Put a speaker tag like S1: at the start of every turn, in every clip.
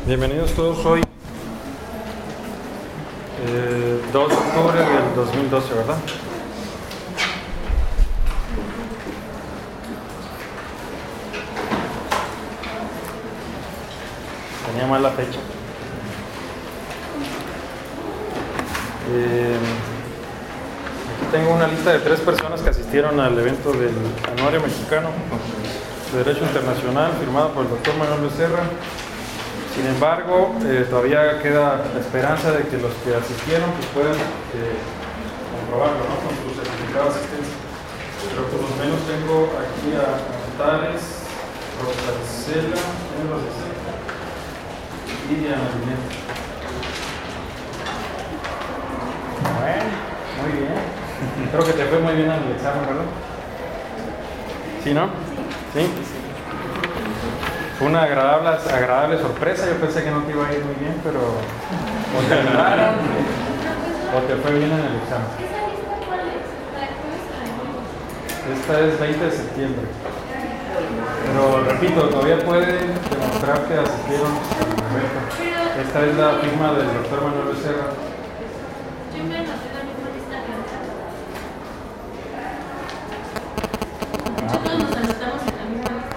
S1: Bienvenidos todos hoy, 2 de octubre del 2012, ¿verdad? Tenía mal la fecha. Aquí tengo una lista de 3 personas que asistieron al evento del Anuario Mexicano de Derecho Internacional firmado por el doctor Manuel Becerra. Sin embargo, todavía queda la esperanza de que los que asistieron pues puedan comprobarlo, ¿no? Con su certificado de asistencia. Pero por lo menos tengo aquí a Tales, Rosacela, y Diana Linet. Bueno, muy bien. Creo que te fue muy bien en el examen, ¿verdad? ¿Sí, no? ¿Sí? Fue una agradable sorpresa. Yo pensé que no te iba a ir muy bien, pero o te ayudaron o te fue bien en el examen. Esta es 20 de septiembre. Pero repito, todavía pueden demostrar que asistieron al evento. Esta es la firma del doctor Manuel Becerra.
S2: Yo me anoté la misma lista que nosotros nos anotamos en la misma lista.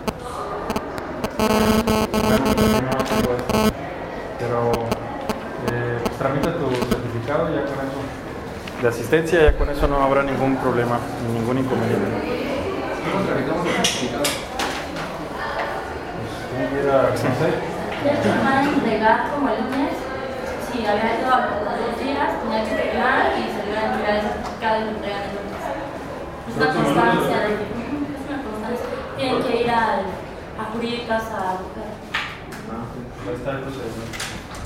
S1: Pero pues, tramita tu certificado y ya con eso de asistencia, ya con eso no habrá ningún problema, ningún inconveniente.
S3: ¿Cómo tramitamos el certificado?
S1: Pues tiene que ir a Sensei.
S2: De hecho, me van a entregar como el lunes. Si había ido a los 2 días, tenía que firmar y se le iba a entregar el certificado y lo entregan el lunes. Es una constancia de que es una constancia. Tienen que ir a jurídicas a buscar.
S1: Ahí está el procedimiento.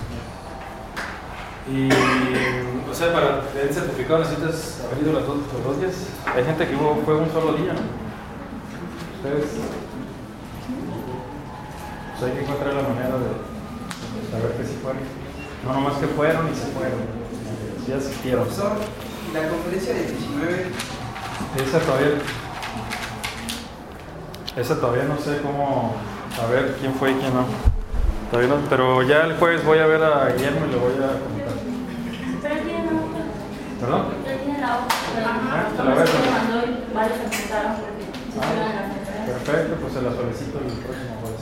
S1: Y, o sea, para el certificado necesitas haber ido los 2 días. Hay gente que fue un solo día, ¿no? Ustedes, pues hay que encontrar la manera de saber que sí fueron. No nomás que fueron y se fueron. Sí asistieron.
S3: Profesor, la conferencia del 19.
S1: Esa todavía no sé cómo saber quién fue y quién no. Todavía no, pero ya el jueves voy a ver a Guillermo y le voy a comentar.
S2: Pero él tiene la hoja.
S1: ¿Perdón?
S2: Él tiene la hoja.
S1: te la voy a
S2: Se
S1: poner.
S2: lo mandó y varios empezaron porque se iban a la conferencia.
S1: Perfecto, pues se la solicito el próximo jueves.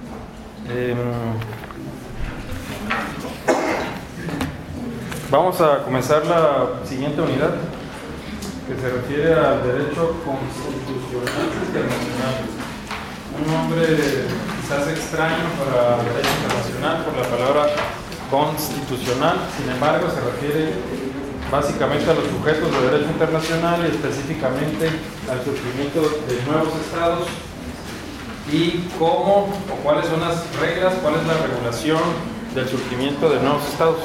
S1: Vamos a comenzar la siguiente unidad que se refiere al derecho constitucional internacional. Un nombre quizás extraño para el derecho internacional por la palabra constitucional, sin embargo se refiere básicamente a los sujetos de derecho internacional y específicamente al surgimiento de nuevos estados y cómo o cuáles son las reglas, cuál es la regulación del surgimiento de nuevos estados.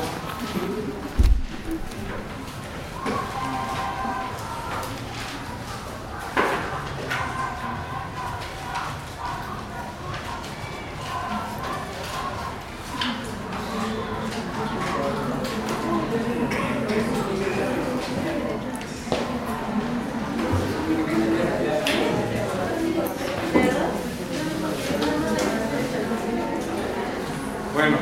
S1: Bueno,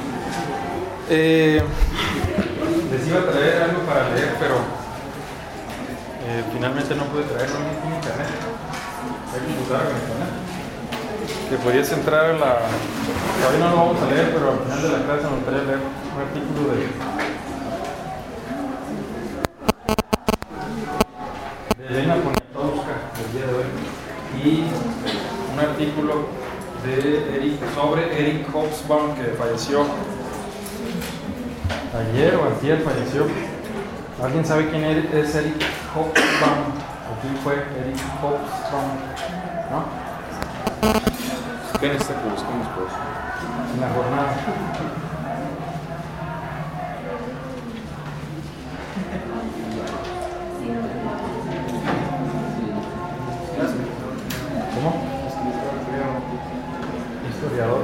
S1: les iba a traer algo para leer, pero finalmente no pude traerlo en internet. Hay que usar con internet. Que podías entrar a la... Todavía no lo vamos a leer, pero al final de la clase me gustaría leer un artículo de Elena Poniatowska del día de hoy y un artículo sobre Eric Hobsbawm, que falleció ayer o antier, falleció. ¿Alguien sabe quién es Eric Hobsbawm? ¿O quién fue Eric Hobsbawm? ¿No?
S4: ¿Qué necesita que busquemos por eso?
S1: En la jornada. ¿Cómo? Historiador.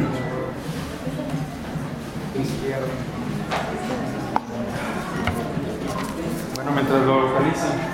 S1: Izquierdo. Bueno, mientras lo localizan.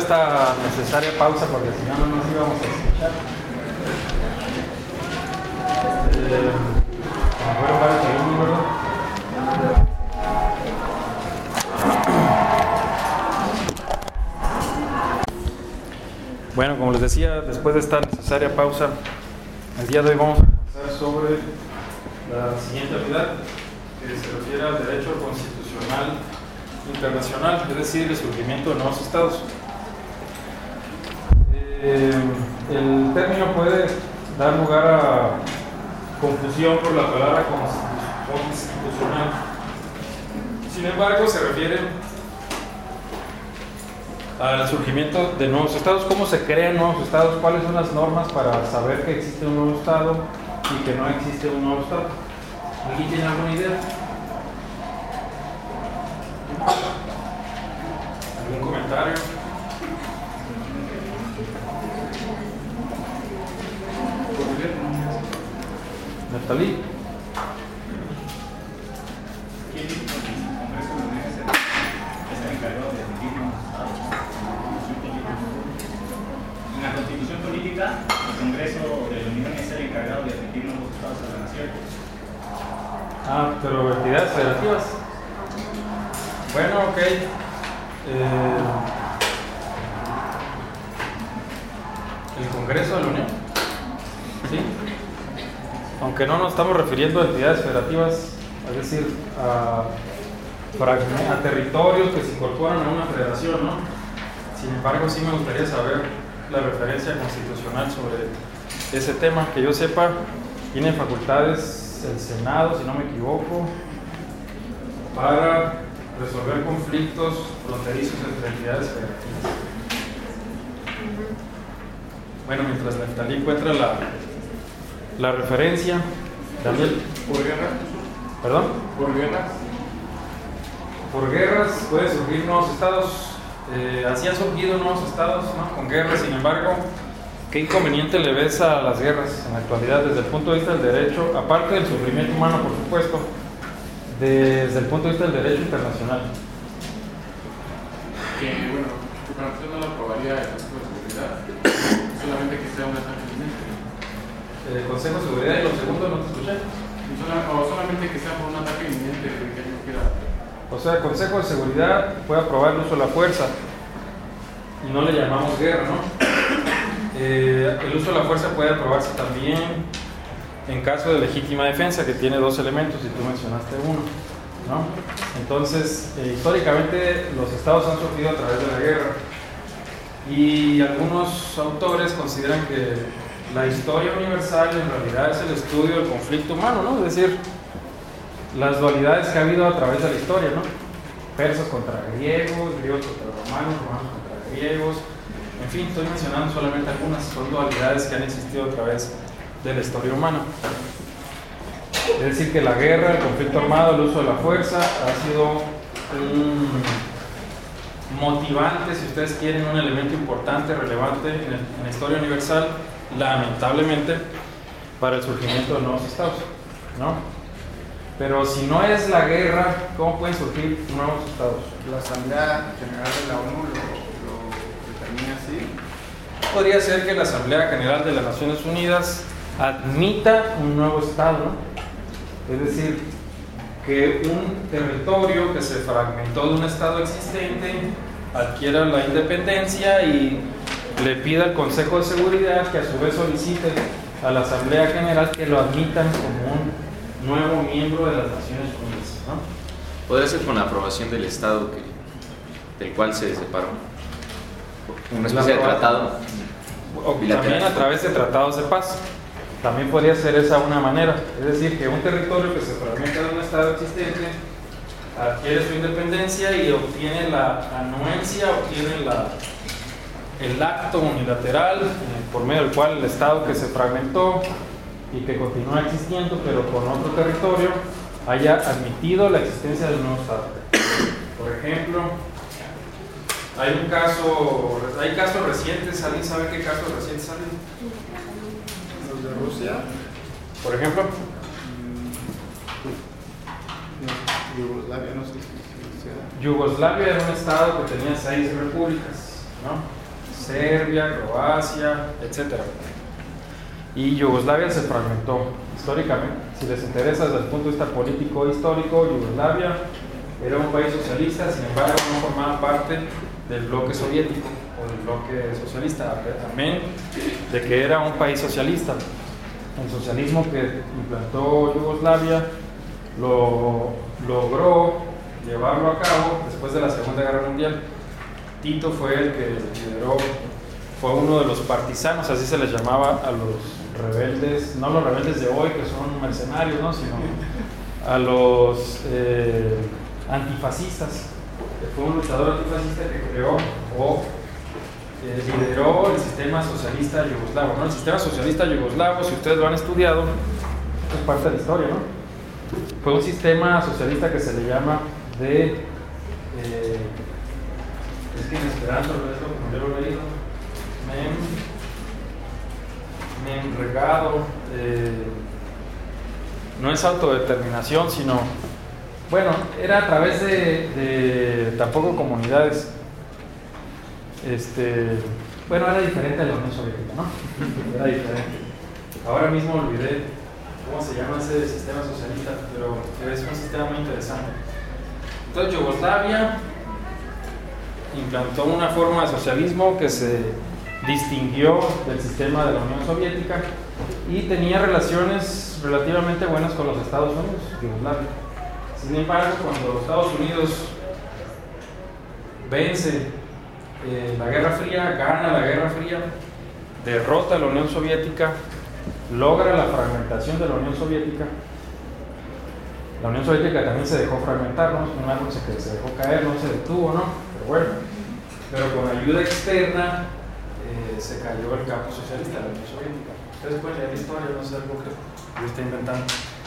S1: esta necesaria pausa porque si no, no nos íbamos a escuchar. Bueno, para el segundo, ¿verdad? Bueno, como les decía, después de esta necesaria pausa, el día de hoy vamos a conversar sobre la siguiente unidad, que se refiere al derecho constitucional internacional, es decir, el surgimiento de nuevos estados. El término puede dar lugar a confusión por la palabra constitucional. Sin embargo, se refiere al surgimiento de nuevos estados, cómo se crean nuevos estados, cuáles son las normas para saber que existe un nuevo estado y que no existe un nuevo estado. ¿Alguien tiene alguna idea? ¿Algún comentario? Neftalí.
S5: En la Constitución política, el Congreso de la Unión es el encargado de admitir nuevos estados a la nación.
S1: Ah, pero entidades federativas. Bueno, ok. El Congreso de la Unión. Sí. Aunque no nos estamos refiriendo a entidades federativas, es decir, a territorios que se incorporan a una federación, ¿no? Sin embargo, sí me gustaría saber la referencia constitucional sobre ese tema. Que yo sepa, tiene facultades el Senado, si no me equivoco, para resolver conflictos fronterizos entre entidades federativas. Bueno, mientras Neftalí encuentra la referencia, Daniel.
S4: ¿Por guerras?
S1: ¿Perdón?
S4: ¿Por guerras?
S1: Por guerras pueden surgir nuevos estados. Así han surgido nuevos estados, ¿no? Con guerras. Sin embargo, ¿qué inconveniente le ves a las guerras en la actualidad desde el punto de vista del derecho, aparte del sufrimiento humano, por supuesto, desde el punto de vista del derecho internacional?
S6: Que, bueno, tu canción no lo aprobaría el Consejo de Seguridad, solamente que sea un ataque inminente.
S1: El Consejo de Seguridad, y lo segundo no te escuché.
S6: O solamente que sea por un ataque inminente de que alguien quiera.
S1: O sea, el Consejo de Seguridad puede aprobar el uso de la fuerza y no le llamamos guerra, ¿no? El uso de la fuerza puede aprobarse también en caso de legítima defensa, que tiene dos elementos y tú mencionaste uno, ¿no? Entonces, históricamente los estados han surgido a través de la guerra y algunos autores consideran que la historia universal en realidad es el estudio del conflicto humano, ¿no? Es decir, las dualidades que ha habido a través de la historia, ¿no? Persas contra griegos, griegos contra romanos, romanos contra griegos, en fin, estoy mencionando solamente algunas, son dualidades que han existido a través de la historia humana. Es decir, que la guerra, el conflicto armado, el uso de la fuerza ha sido un motivante, si ustedes quieren, un elemento importante, relevante en la historia universal, lamentablemente, para el surgimiento de nuevos estados, ¿no? Pero si no es la guerra, ¿cómo pueden surgir nuevos estados?
S3: La Asamblea General de la ONU lo determina así.
S1: Podría ser que la Asamblea General de las Naciones Unidas admita un nuevo estado, ¿no? Es decir, que un territorio que se fragmentó de un estado existente adquiera la independencia y le pida al Consejo de Seguridad que a su vez solicite a la Asamblea General que lo admitan como un nuevo miembro de las Naciones Unidas, ¿no?
S4: Podría ser con la aprobación del Estado del cual se separó. Una especie de tratado.
S1: O también a través de tratados de paz. También podría ser esa una manera. Es decir, que un territorio que se fragmenta de un estado existente adquiere su independencia y obtiene la anuencia, obtiene el acto unilateral por medio del cual el estado que se fragmentó y que continúa existiendo pero con otro territorio haya admitido la existencia de un nuevo estado. Por ejemplo, hay casos recientes. ¿Alguien sabe qué casos recientes han habido?
S3: Los de Rusia.
S1: Por ejemplo,
S3: Yugoslavia, no sé si sea.
S1: Yugoslavia era un estado que tenía 6 repúblicas, ¿no? Serbia, Croacia, etc. Y Yugoslavia se fragmentó históricamente. Si les interesa desde el punto de vista político histórico, Yugoslavia era un país socialista, sin embargo no formaba parte del bloque soviético o del bloque socialista, amén de que era un país socialista. El socialismo que implantó Yugoslavia lo logró llevarlo a cabo después de la Segunda Guerra Mundial. Tito fue el que lideró, fue uno de los partisanos, así se les llamaba a los rebeldes, no los rebeldes de hoy que son mercenarios, ¿no? Sino a los antifascistas. Fue un luchador antifascista que creó o lideró el sistema socialista yugoslavo, ¿no? El sistema socialista yugoslavo, si ustedes lo han estudiado, es parte de la historia, ¿no? Fue un sistema socialista que se le llama de es que en esperanto lo es como yo lo he leído, regado, no es autodeterminación, sino, bueno, era a través de tampoco comunidades, bueno, era diferente de la Unión Soviética, ¿no? Era diferente. Ahora mismo olvidé cómo se llama ese sistema socialista, pero es un sistema muy interesante. Entonces Yugoslavia implantó una forma de socialismo que se distinguió del sistema de la Unión Soviética y tenía relaciones relativamente buenas con los Estados Unidos, Yugoslavia. Sin embargo, cuando Estados Unidos vence la Guerra Fría, gana la Guerra Fría, derrota a la Unión Soviética, logra la fragmentación de la Unión Soviética. La Unión Soviética también se dejó fragmentar, ¿no? Un árbol que se dejó caer, no se detuvo, ¿no? Pero bueno, pero con ayuda externa se cayó el campo socialista de la Unión Soviética. Ustedes pueden leer la historia, no sé algo que yo estoy inventando.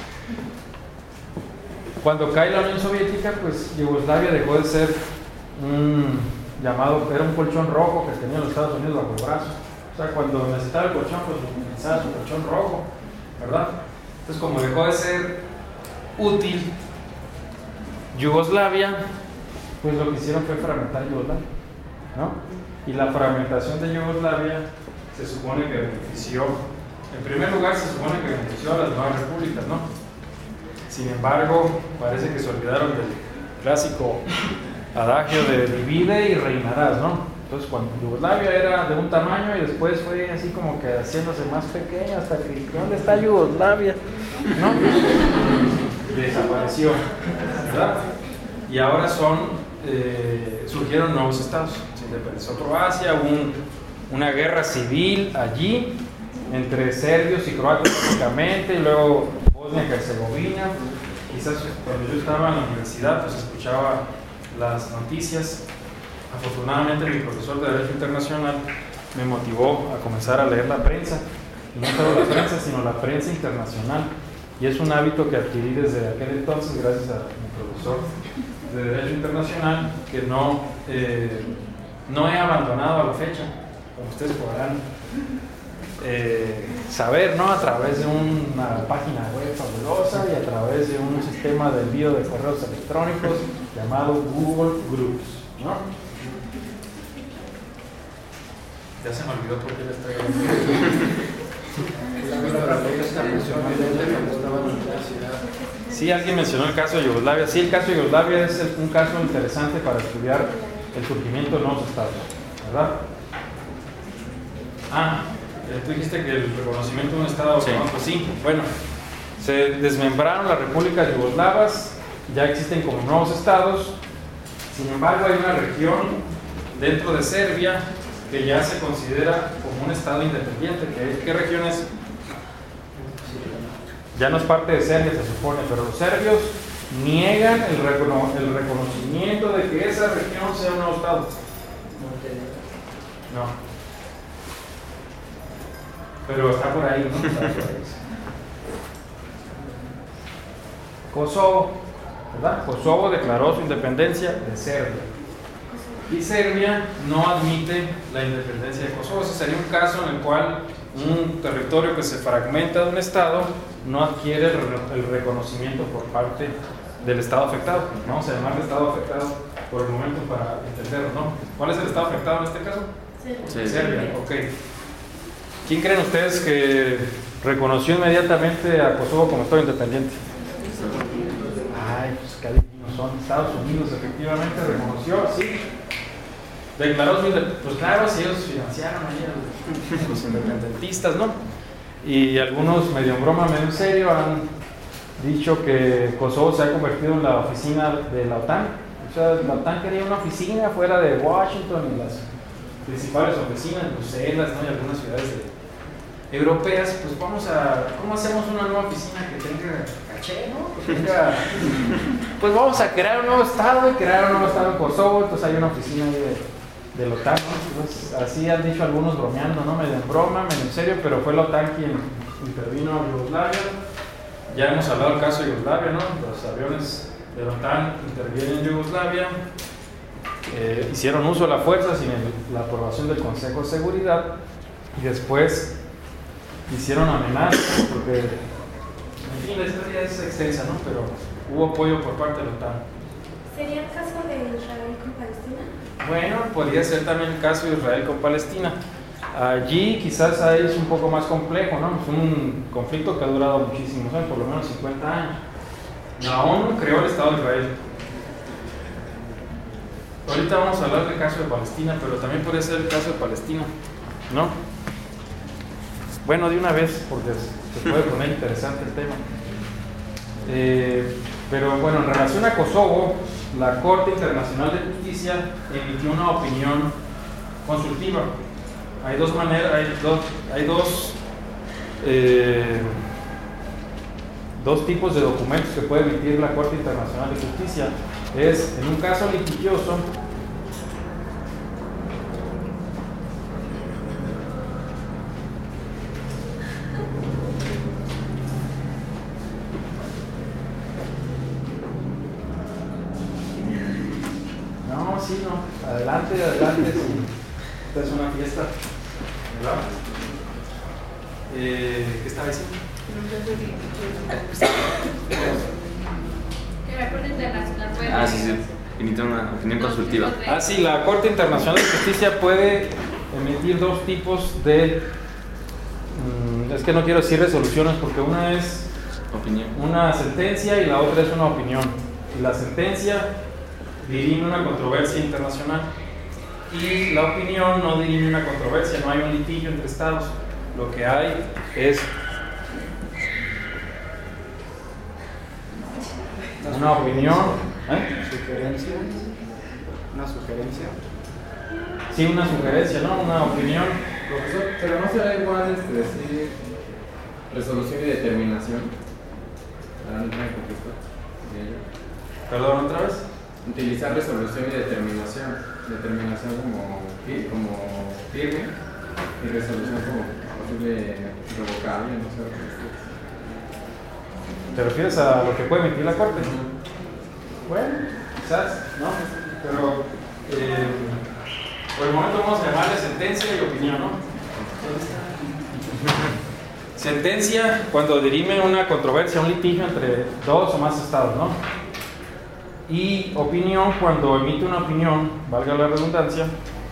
S1: Cuando cae la Unión Soviética, pues Yugoslavia dejó de ser un llamado, era un colchón rojo que tenía los Estados Unidos bajo el brazo. O sea, cuando necesitaba el colchón, pues necesitaba su colchón rojo, ¿verdad? Entonces, como dejó de ser útil Yugoslavia, pues lo que hicieron fue fragmentar Yugoslavia, ¿no? Y la fragmentación de Yugoslavia se supone que benefició, en primer lugar se supone que benefició a las nuevas repúblicas, ¿no? Sin embargo, parece que se olvidaron del clásico adagio de divide y reinarás, ¿no? Entonces, cuando Yugoslavia era de un tamaño y después fue así como que haciéndose más pequeña hasta que, ¿dónde está Yugoslavia? ¿No? Desapareció, ¿verdad? Y ahora surgieron nuevos estados. Se independizó Croacia, hubo una guerra civil allí entre serbios y croatas prácticamente, y luego Bosnia y Herzegovina. Quizás cuando yo estaba en la universidad, pues escuchaba las noticias. Afortunadamente mi profesor de Derecho Internacional me motivó a comenzar a leer la prensa, y no solo la prensa, sino la prensa internacional, y es un hábito que adquirí desde aquel entonces gracias a mi profesor de Derecho Internacional, que no he abandonado a la fecha, como ustedes podrán saber, ¿no? A través de una página web fabulosa y a través de un sistema de envío de correos electrónicos llamado Google Groups, ¿no? Ya se me olvidó por qué le estoy Sí, alguien mencionó el caso de Yugoslavia. Sí, el caso de Yugoslavia es un caso interesante para estudiar el surgimiento de nuevos estados, ¿verdad? Tú dijiste que el reconocimiento de un estado, sí. ¿No? Pues sí, bueno, se desmembraron las repúblicas yugoslavas, ya existen como nuevos estados. Sin embargo, hay una región dentro de Serbia que ya se considera como un estado independiente. ¿Qué región es? Ya no es parte de Serbia, se supone, pero los serbios niegan el reconocimiento de que esa región sea un nuevo estado. No. Pero está por ahí, ¿no? Está por ahí. Kosovo, ¿verdad? Kosovo declaró su independencia de Serbia. Y Serbia no admite la independencia de Kosovo. Ese sería un caso en el cual un territorio que se fragmenta de un estado no adquiere el reconocimiento por parte del estado afectado. Vamos a llamarle estado afectado por el momento para entenderlo, ¿no? ¿Cuál es el estado afectado en este caso?
S2: Sí.
S1: Serbia, ok. ¿Quién creen ustedes que reconoció inmediatamente a Kosovo como Estado independiente? Ay, pues qué adivinos son. Estados Unidos efectivamente reconoció, sí. Declaró su independencia. Pues claro, si ellos financiaron ahí a los independentistas, ¿no? Y algunos, medio en broma, medio en serio, han dicho que Kosovo se ha convertido en la oficina de la OTAN. O sea, la OTAN quería una oficina fuera de Washington y las principales oficinas, Bruselas, ¿no? Y algunas ciudades europeas. Pues ¿cómo hacemos una nueva oficina que tenga caché, ¿no? Que tenga... Pues vamos a crear un nuevo estado y crear un nuevo estado en Kosovo. Entonces hay una oficina ahí de la OTAN, ¿no? Entonces, así han dicho algunos bromeando, ¿no? Medio en broma, medio en serio, pero fue la OTAN quien intervino en Yugoslavia. Ya hemos hablado del caso de Yugoslavia, ¿no? Los aviones de la OTAN intervienen en Yugoslavia, hicieron uso de la fuerza sin la aprobación del Consejo de Seguridad y después hicieron amenazas, porque, en fin, la historia es extensa, ¿no? Pero hubo apoyo por parte de la OTAN.
S7: ¿Sería el caso de Israel con Palestina?
S1: Bueno, podría ser también el caso de Israel con Palestina. Allí quizás ahí es un poco más complejo, ¿no? Es un conflicto que ha durado muchísimos años, por lo menos 50 años. La ONU creó el Estado de Israel. Ahorita vamos a hablar del caso de Palestina, pero también podría ser el caso de Palestina, ¿no? Bueno, de una vez, porque se puede poner interesante el tema. Pero bueno, en relación a Kosovo, la Corte Internacional de Justicia emitió una opinión consultiva. Hay dos maneras, hay dos tipos de documentos que puede emitir la Corte Internacional de Justicia. Es en un caso litigioso, adelante, sí. Esta es una fiesta, ¿verdad? ¿Qué estaba diciendo?
S2: Que la Corte Internacional puede...
S4: Sí. Emite una opinión consultiva.
S1: Sí, la Corte Internacional de Justicia puede emitir dos tipos de... es que no quiero decir resoluciones porque una es
S4: opinión,
S1: una sentencia y la otra es una opinión. Y la sentencia dirime una controversia internacional y la opinión no dirime una controversia, no hay un litigio entre estados. Lo que hay es una opinión.
S3: ¿Sugerencia? ¿Una sugerencia?
S1: Sí, una sugerencia, ¿no? Una opinión.
S6: Profesor, pero no será igual decir resolución y determinación.
S1: Perdón, otra vez.
S6: Utilizar resolución y determinación. Determinación como firme y resolución como posible revocable, no sé.
S1: ¿Te refieres a lo que puede emitir la Corte? Bueno, quizás, ¿no? Pero por el momento vamos a llamarle sentencia y opinión, ¿no? Sentencia cuando dirime una controversia, un litigio entre dos o más estados, ¿no? Y opinión cuando emite una opinión, valga la redundancia,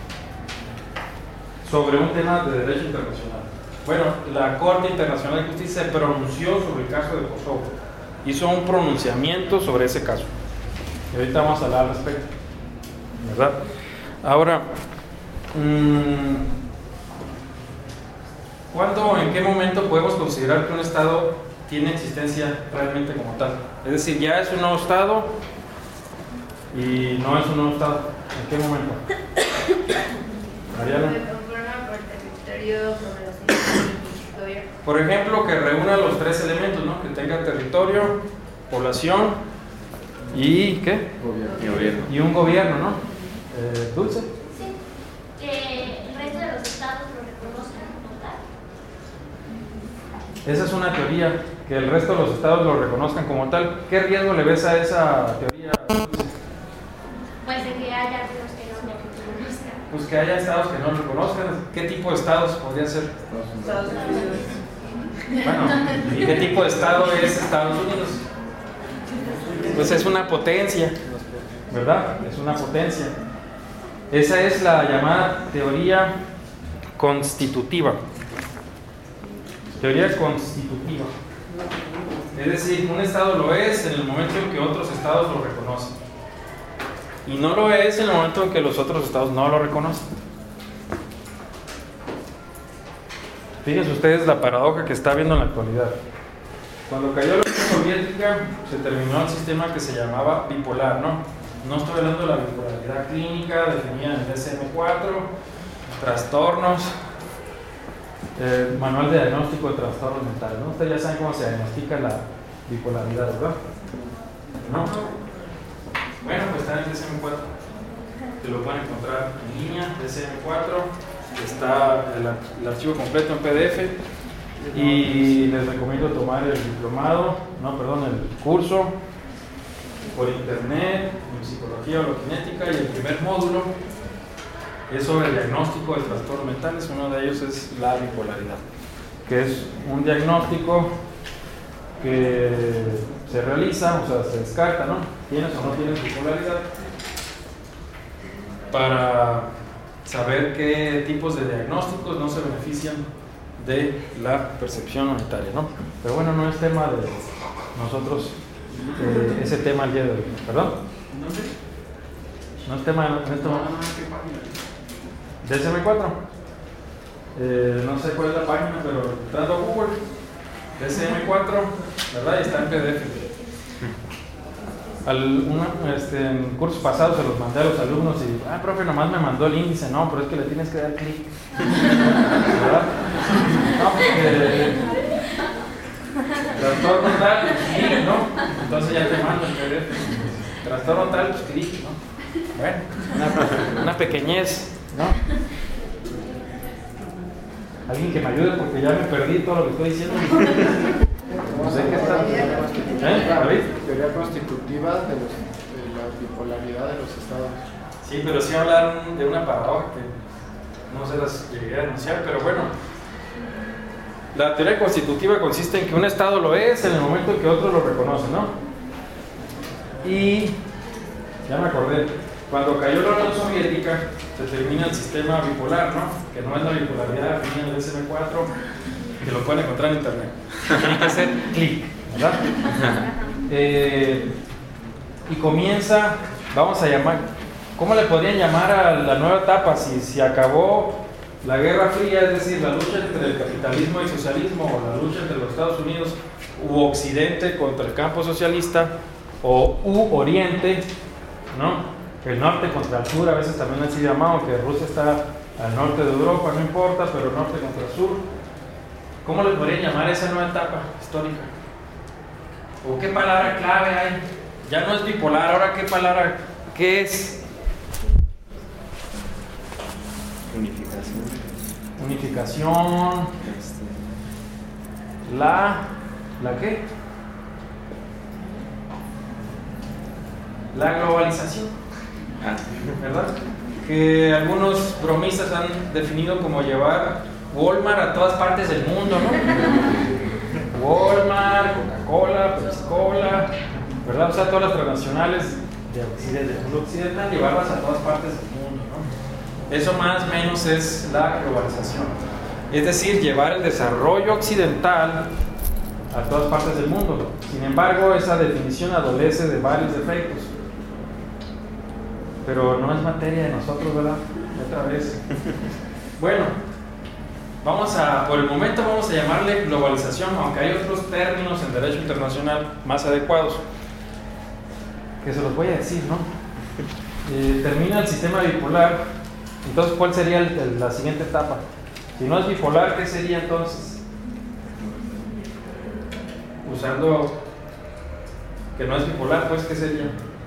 S1: sobre un tema de derecho internacional. Bueno, la Corte Internacional de Justicia se pronunció sobre el caso de Kosovo, hizo un pronunciamiento sobre ese caso. Y ahorita vamos a hablar al respecto, ¿verdad? Ahora, ¿cuándo, en qué momento podemos considerar que un estado tiene existencia realmente como tal? Es decir, ya es un nuevo estado y no es un nuevo estado. ¿En qué momento? Mariana. Por ejemplo, que reúna los tres elementos, ¿no? Que tenga territorio, población y ¿qué?
S4: Gobierno.
S1: Y un gobierno, ¿no? Dulce.
S2: Sí, que el resto de los estados lo reconozcan como tal.
S1: Esa es una teoría, que el resto de los estados lo reconozcan como tal. ¿Qué riesgo le ves a esa teoría, Dulce?
S2: Pues de que haya algunos que no lo reconozcan.
S1: Pues que haya estados que no lo reconozcan. ¿Qué tipo de estados podría ser?
S7: Estados Unidos.
S1: Bueno, ¿y qué tipo de estado es Estados Unidos? Pues es una potencia, ¿verdad? Es una potencia. Esa es la llamada teoría constitutiva. Teoría constitutiva. Es decir, un estado lo es en el momento en que otros estados lo reconocen. Y no lo es en el momento en que los otros estados no lo reconocen. Fíjense ustedes la paradoja que está viendo en la actualidad. Cuando cayó la Unión Soviética, se terminó el sistema que se llamaba bipolar, ¿no? No estoy hablando de la bipolaridad clínica definida en el DSM-4, trastornos, manual de diagnóstico de trastornos mentales, ¿no? Ustedes ya saben cómo se diagnostica la bipolaridad, ¿verdad? ¿No? Bueno, pues está en el DSM-4. Te lo pueden encontrar en línea, DSM-4. Está el archivo completo en PDF. Y les recomiendo tomar el el curso por internet en psicología hologenética, y el primer módulo es sobre el diagnóstico de trastornos mentales. Uno de ellos es la bipolaridad, que es un diagnóstico que se realiza, o sea, se descarta, ¿no? ¿Tienes o no tienes bipolaridad? Para saber qué tipos de diagnósticos no se benefician de la percepción unitaria, ¿no? Pero bueno, no es tema de nosotros ese tema el día de hoy. ¿Perdón? No es tema de esto. DSM-4. No sé cuál es la página, pero entrando a Google, DSM-4, ¿verdad? Y está en PDF. En cursos pasados se los mandé a los alumnos y, profe, nomás me mandó el índice. No, pero es que le tienes que dar clic, ¿verdad? No, porque trastorno tal, pues clic, ¿no? Entonces ya te mando el PDF. Trastorno tal, pues clic, ¿no? Bueno, una pequeñez, ¿no? Alguien que me ayude porque ya me perdí todo lo que estoy diciendo. No sé qué está. ¿David?
S3: Teoría constitutiva de la bipolaridad de los estados.
S1: Sí, pero sí hablaron de una paradoja que no se las llegué a anunciar, pero bueno. La teoría constitutiva consiste en que un estado lo es en el momento en que otro lo reconoce, ¿no? Y ya me acordé, cuando cayó la Unión Soviética se termina el sistema bipolar, ¿no? Que no es la bipolaridad definida en el DSM-4, que lo pueden encontrar en internet. Tiene que hacer clic, ¿verdad? Y comienza, vamos a llamar, ¿cómo le podrían llamar a la nueva etapa? Si acabó la Guerra Fría, es decir, la lucha entre el capitalismo y el socialismo, o la lucha entre los Estados Unidos u Occidente contra el campo socialista, o Oriente, ¿no? El norte contra el sur, a veces también así llamado, que Rusia está al norte de Europa, no importa, pero norte contra el sur. ¿Cómo le podrían llamar a esa nueva etapa histórica? ¿O qué palabra clave hay? Ya no es bipolar, ahora qué palabra, ¿qué es? Unificación. ¿La qué? La globalización, ¿verdad? Que algunos bromistas han definido como llevar Walmart a todas partes del mundo, ¿no? Walmart, Coca-Cola, Pepsi-Cola, ¿verdad? O sea, todas las transnacionales del mundo occidental, llevarlas a todas partes del mundo, ¿no? Eso más o menos es la globalización. Es decir, llevar el desarrollo occidental a todas partes del mundo. Sin embargo, esa definición adolece de varios defectos. Pero no es materia de nosotros, ¿verdad? Otra vez. Bueno, por el momento vamos a llamarle globalización, aunque hay otros términos en derecho internacional más adecuados, que se los voy a decir, ¿no? Termina el sistema bipolar. Entonces, ¿cuál sería la siguiente etapa? Si no es bipolar, ¿qué sería entonces? Usando que no es bipolar, pues, ¿qué sería?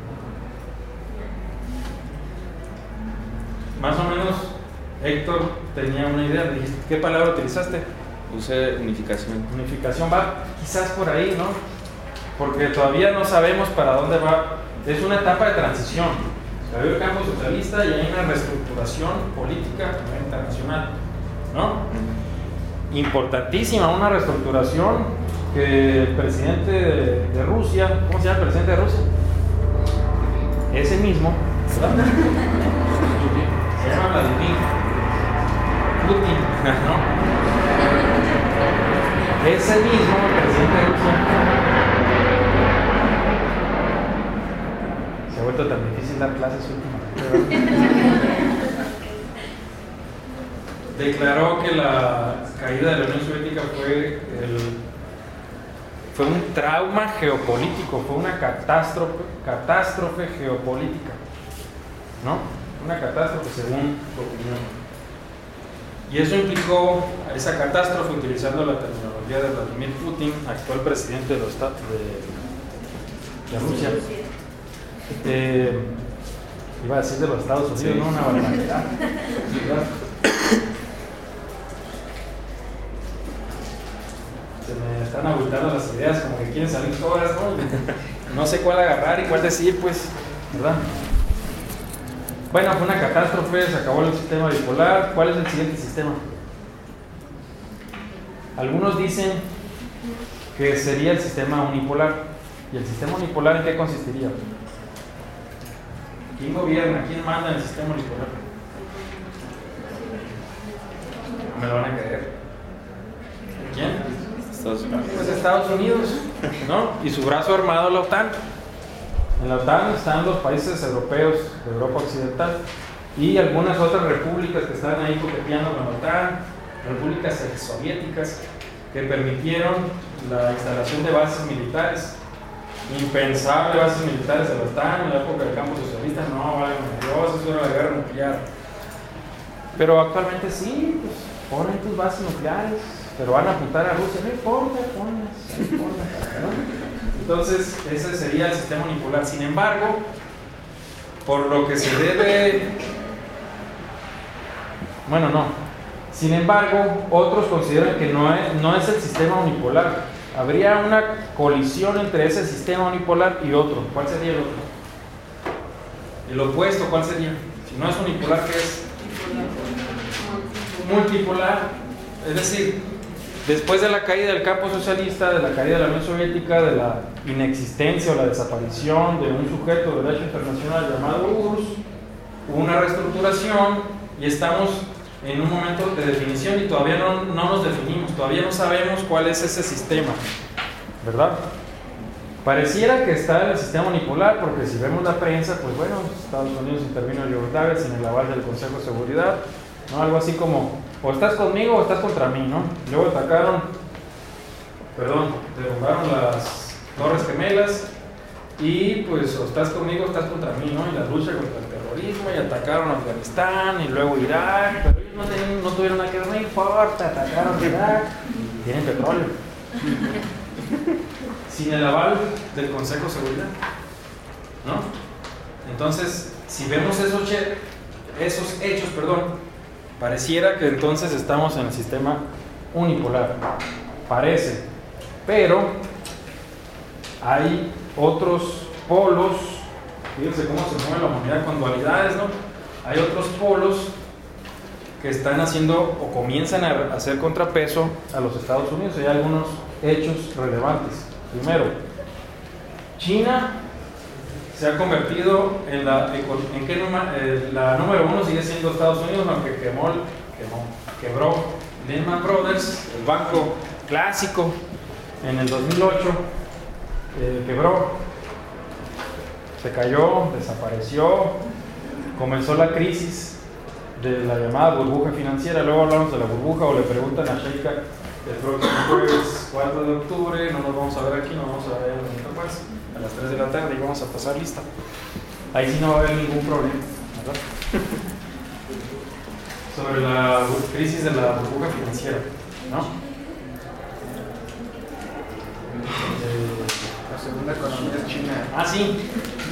S1: Más o menos, Héctor tenía una idea. Dijiste, ¿qué palabra utilizaste?
S4: Usé unificación.
S1: Unificación va quizás por ahí, ¿no? Porque todavía no sabemos para dónde va. Es una etapa de transición. Se abrió el campo socialista y hay una reestructuración política internacional, ¿no? Importantísima, una reestructuración que el presidente de Rusia, ¿cómo se llama el presidente de Rusia? Ese mismo, ¿verdad? Se llama Vladimir Putin, ¿no? Ese mismo presidente de Rusia. Se ha vuelto tan difícil dar clases últimamente. Declaró que la caída de la Unión Soviética fue un trauma geopolítico, fue una catástrofe geopolítica, ¿no? Una catástrofe según su opinión. Y eso implicó esa catástrofe, utilizando la terminología de Vladimir Putin, actual presidente de Rusia. Iba a decir de los Estados Unidos, sí. No, una barbaridad. Se me están abultando las ideas, como que quieren salir todas, ¿no? No sé cuál agarrar y cuál decir, pues, ¿verdad? Bueno, fue una catástrofe, se acabó el sistema bipolar. ¿Cuál es el siguiente sistema? Algunos dicen que sería el sistema unipolar. ¿Y el sistema unipolar en qué consistiría? ¿Quién gobierna? ¿Quién manda en el sistema unipolar? No me lo van a creer. ¿Quién? Pues Estados Unidos, ¿no? Y su brazo armado, la OTAN. En la OTAN están los países europeos de Europa Occidental y algunas otras repúblicas que están ahí coqueteando con la OTAN, repúblicas soviéticas que permitieron la instalación de bases militares. Impensable bases militares de la OTAN en la época del campo socialista, no, vale, Dios, eso era la guerra nuclear. Pero actualmente sí, pues ponen tus bases nucleares, pero van a apuntar a Rusia, no importa, ponlas, no importa, ¿no? Entonces, ese sería el sistema unipolar. Sin embargo, por lo que se debe... Bueno, no. Sin embargo, otros consideran que no es el sistema unipolar. Habría una colisión entre ese sistema unipolar y otro. ¿Cuál sería el otro? El opuesto, ¿cuál sería? Si no es unipolar, ¿qué es? Multipolar. Es decir, después de la caída del campo socialista, de la caída de la Unión Soviética, de la inexistencia o la desaparición de un sujeto de derecho internacional llamado URSS, hubo una reestructuración y estamos en un momento de definición y todavía no nos definimos, todavía no sabemos cuál es ese sistema, ¿verdad? Pareciera que está en el sistema unipolar, porque si vemos la prensa, pues bueno, Estados Unidos intervino en Yugoslavia sin el aval del Consejo de Seguridad, ¿no? Algo así como, o estás conmigo o estás contra mí, ¿no? Luego derrumbaron las Torres Gemelas y pues o estás conmigo o estás contra mí, ¿no? Y la lucha contra el terrorismo, y atacaron a Afganistán y luego Irak, pero ellos no tuvieron nada que ver, no importa, atacaron a Irak, tienen petróleo. Sin el aval del Consejo de Seguridad, ¿no? Entonces, si vemos esos hechos, pareciera que entonces estamos en el sistema unipolar, parece, pero hay otros polos. Fíjense cómo se mueve la humanidad con dualidades, ¿no? Hay otros polos que están haciendo o comienzan a hacer contrapeso a los Estados Unidos. Hay algunos hechos relevantes. Primero, China se ha convertido en la número uno, sigue siendo Estados Unidos, aunque quebró Lehman Brothers, el banco clásico, en el 2008, quebró, se cayó, desapareció, comenzó la crisis de la llamada burbuja financiera. Luego hablamos de la burbuja, o le preguntan a Sheikha el próximo jueves 4 de octubre, no nos vamos a ver aquí, nos vamos a ver en Interpax a las 3 de la tarde y vamos a pasar lista. Ahí sí no va a haber ningún problema, ¿verdad? Sobre la crisis de la burbuja financiera, ¿no?
S3: La segunda economía es China.
S1: Ah, sí.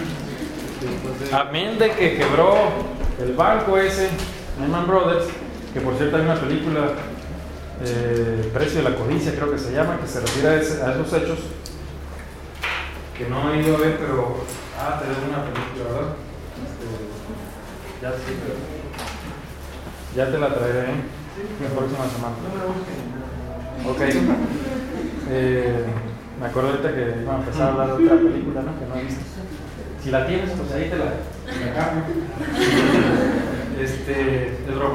S1: Amén de que quebró el banco ese, Lehman Brothers, que por cierto hay una película, Precio de la Codicia, creo que se llama, que se refiere a esos hechos, que no he ido a ver, pero tenemos una película, ¿verdad? Ya te la traeré la próxima semana. Ok. Me acuerdo ahorita que iba a empezar a hablar de otra película, ¿no? Que no he visto. Si la tienes, pues ahí te la cambio. Es broma.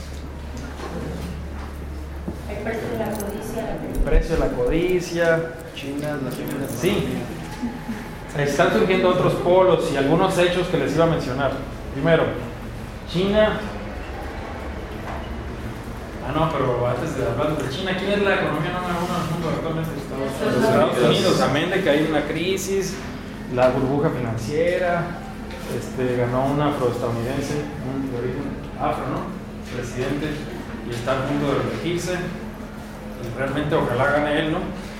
S2: El precio de la codicia.
S1: El precio de la codicia.
S3: China, las chinas.
S1: Sí. Están surgiendo otros polos y algunos hechos que les iba a mencionar. Primero, China. No, pero antes de hablar de China, ¿quién es la economía número uno del mundo actualmente? Los Estados Unidos. Amén de que hay una crisis, la burbuja financiera, ganó un afroestadounidense, un de origen afro, ¿no? Presidente, y está a punto de reelegirse. Y realmente ojalá gane él, ¿no?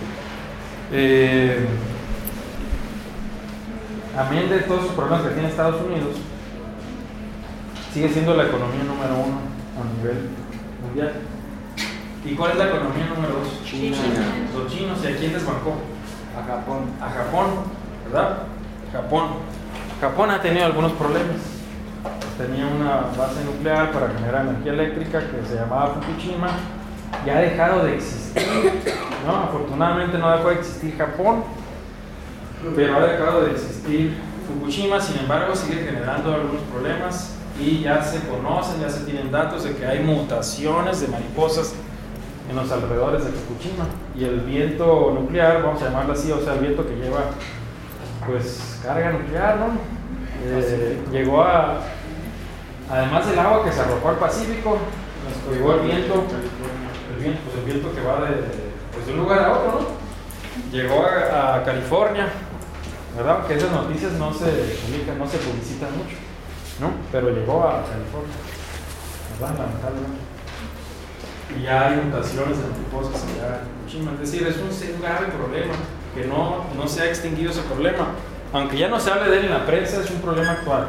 S1: Amén de todos los problemas que tiene Estados Unidos, sigue siendo la economía número uno a nivel mundial. ¿Y cuál es la economía número dos?
S3: China.
S1: Los chinos. ¿Y a quién desbancó?
S3: A Japón.
S1: A Japón, ¿verdad? Japón ha tenido algunos problemas. Tenía una base nuclear para generar energía eléctrica que se llamaba Fukushima y ha dejado de existir, ¿no? Afortunadamente no dejó de existir Japón, pero ha dejado de existir Fukushima. Sin embargo, sigue generando algunos problemas y ya se conocen, ya se tienen datos de que hay mutaciones de mariposas en los alrededores de Fukushima, y el viento nuclear, vamos a llamarlo así, o sea, el viento que lleva pues carga nuclear, ¿no? Llegó además del agua que se arrojó al Pacífico, llegó el viento que va de un lugar a otro, ¿no? Llegó a California, ¿verdad? Aunque esas noticias no se publican, no se publicitan mucho, ¿no? Pero llegó a California, ¿verdad? Lamentablemente. Y ya hay mutaciones de mariposas allá en Fukushima. Es decir, es un grave problema que no se ha extinguido ese problema. Aunque ya no se hable de él en la prensa, es un problema actual.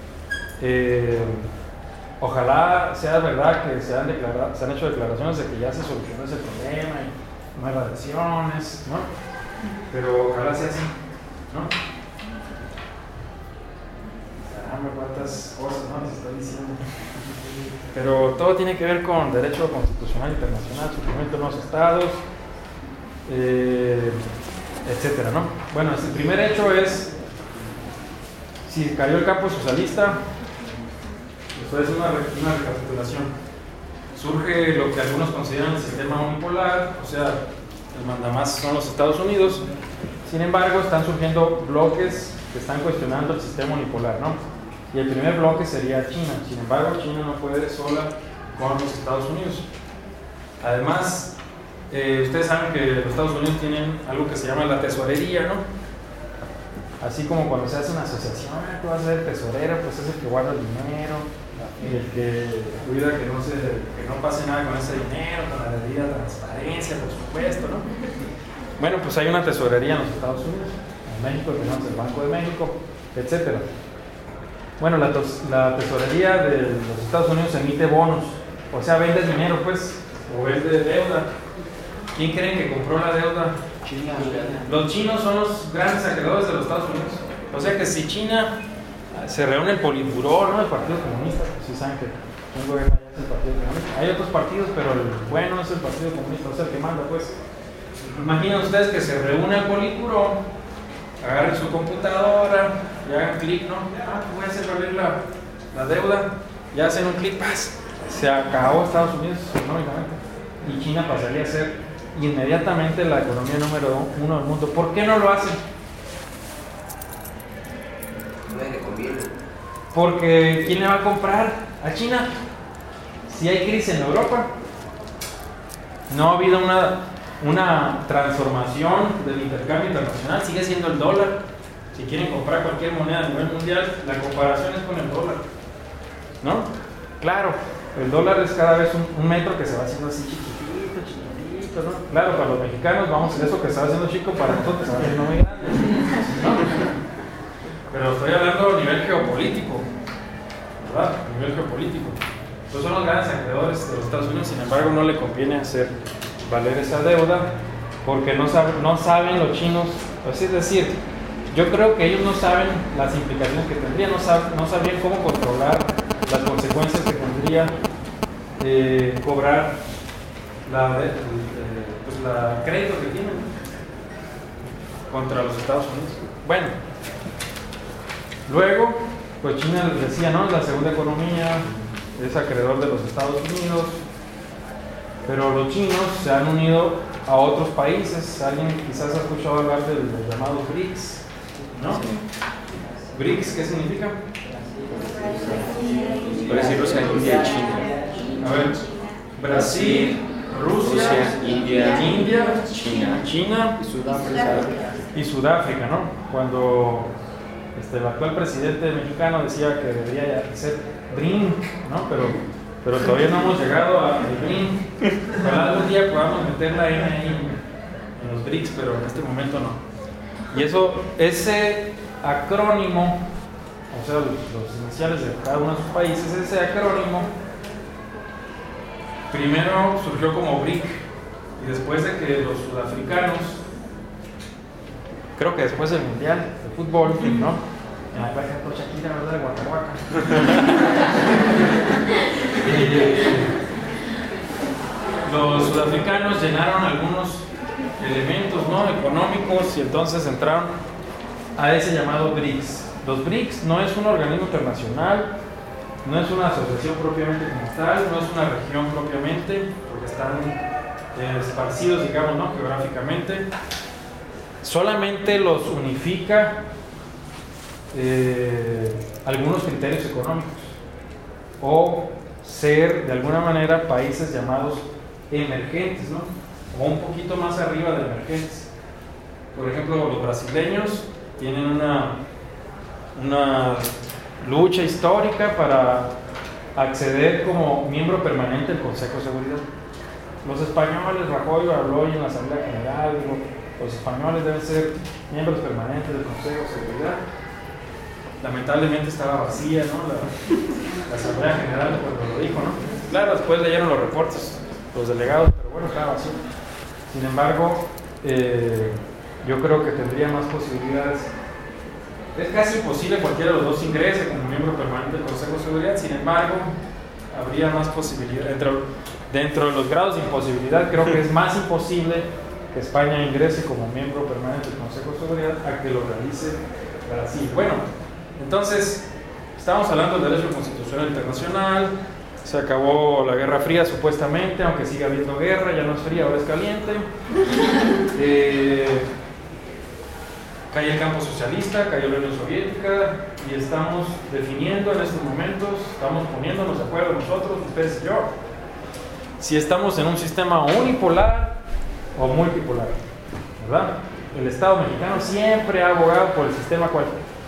S1: Ojalá sea verdad que se han hecho declaraciones de que ya se solucionó ese problema y no hay radiaciones, ¿no? Pero ojalá sea así, ¿no? Caramba, cuántas cosas, ¿no? Se está diciendo. Pero todo tiene que ver con derecho constitucional internacional, surgimiento de nuevos estados, etcétera, ¿no? Bueno, el primer hecho es si cayó el campo socialista. Esto es una recapitulación. Surge lo que algunos consideran el sistema unipolar, o sea, el mandamás son los Estados Unidos. Sin embargo, están surgiendo bloques que están cuestionando el sistema unipolar, ¿no? Y el primer bloque sería China. Sin embargo, China no puede sola con los Estados Unidos. Además, ustedes saben que los Estados Unidos tienen algo que se llama la tesorería, ¿no? Así como cuando se hace una asociación, tú vas a ser tesorero, pues es el que guarda el dinero, el que cuida que no pase nada con ese dinero, con la debida transparencia, por supuesto, ¿no? Bueno, pues hay una tesorería en los Estados Unidos. En México tenemos el Banco de México, etcétera. Bueno, la tesorería de los Estados Unidos emite bonos, o sea, vende dinero, pues, o vende deuda. ¿Quién creen que compró la deuda?
S3: China.
S1: Los chinos son los grandes acreedores de los Estados Unidos. O sea que si China se reúne el Politburó, ¿no? El Partido Comunista, pues sí saben que un gobierno allá es el Partido Comunista. Hay otros partidos, pero el bueno es el Partido Comunista, o sea, el que manda, pues. Imaginen ustedes que se reúne el Politburó, agarren su computadora y hagan clic, ¿no? Voy a hacer valer la deuda, ya hacen un clic, ¡paz! Se acabó Estados Unidos económicamente y China pasaría a ser inmediatamente la economía número uno del mundo. ¿Por qué no lo hacen?
S3: No le conviene.
S1: Porque ¿quién le va a comprar a China? Si hay crisis en Europa, no ha habido una transformación del intercambio internacional, sigue siendo el dólar. Si quieren comprar cualquier moneda a nivel mundial, la comparación es con el dólar, ¿no? Claro, el dólar es cada vez un metro que se va haciendo así chiquitito, ¿no? Claro, para los mexicanos, eso que se va haciendo chico, para nosotros se va haciendo muy grande, ¿no? Pero estoy hablando a nivel geopolítico, ¿verdad? A nivel geopolítico. Entonces son los grandes acreedores de los Estados Unidos, sin embargo no le conviene hacer valer esa deuda porque no saben los chinos, es decir, yo creo que ellos no saben las implicaciones que tendrían, no sabrían cómo controlar las consecuencias que tendría cobrar el crédito que tienen contra los Estados Unidos. Bueno, luego, pues China les decía, ¿no? La segunda economía, es acreedor de los Estados Unidos, pero los chinos se han unido a otros países. Alguien quizás ha escuchado hablar de los llamados BRICS, ¿no? ¿BRICS qué significa?
S4: Por decir Rusia, India y China.
S1: A ver, Brasil, Rusia,
S4: India,
S1: China y Sudáfrica, ¿no? Cuando el actual presidente mexicano decía que debería ser BRIC, ¿no? Pero todavía no hemos llegado al BRIC. Ojalá algún día podamos meter la N ahí en los BRICS, pero en este momento no. Y ese acrónimo, o sea, los iniciales de cada uno de sus países, ese acrónimo primero surgió como BRIC, y después de que los sudafricanos, creo que después del Mundial de Fútbol, ¿no? En la playa de Shakira, ¿verdad? De Guatahuaca. Los sudafricanos llenaron algunos elementos, ¿no?, económicos, y entonces entraron a ese llamado BRICS. Los BRICS no es un organismo internacional, no es una asociación propiamente como tal, no es una región propiamente, porque están esparcidos, digamos, ¿no?, geográficamente. Solamente los unifica algunos criterios económicos, o ser de alguna manera países llamados emergentes, ¿no?, o un poquito más arriba de emergentes. Por ejemplo, los brasileños tienen una lucha histórica para acceder como miembro permanente del Consejo de Seguridad. Los españoles, Rajoy habló hoy en la Asamblea General, digo, los españoles deben ser miembros permanentes del Consejo de Seguridad. Lamentablemente estaba vacía, ¿no?, la Asamblea General cuando lo dijo, ¿no? Claro, después leyeron los reportes los delegados, pero bueno, estaba vacío. Sin embargo, yo creo que tendría más posibilidades. Es casi imposible cualquiera de los dos ingrese como miembro permanente del Consejo de Seguridad. Sin embargo, habría más posibilidades. Dentro de los grados de imposibilidad, creo que es más imposible que España ingrese como miembro permanente del Consejo de Seguridad a que lo realice Brasil. Bueno, entonces, estamos hablando del derecho constitucional internacional. Se acabó la Guerra Fría supuestamente, aunque sigue habiendo guerra, ya no es fría, ahora es caliente. Cae el campo socialista, cayó la Unión Soviética, y estamos definiendo en estos momentos, estamos poniéndonos de acuerdo nosotros, ustedes y yo, si estamos en un sistema unipolar o multipolar, ¿verdad? El Estado mexicano siempre ha abogado por el sistema ¿cuál?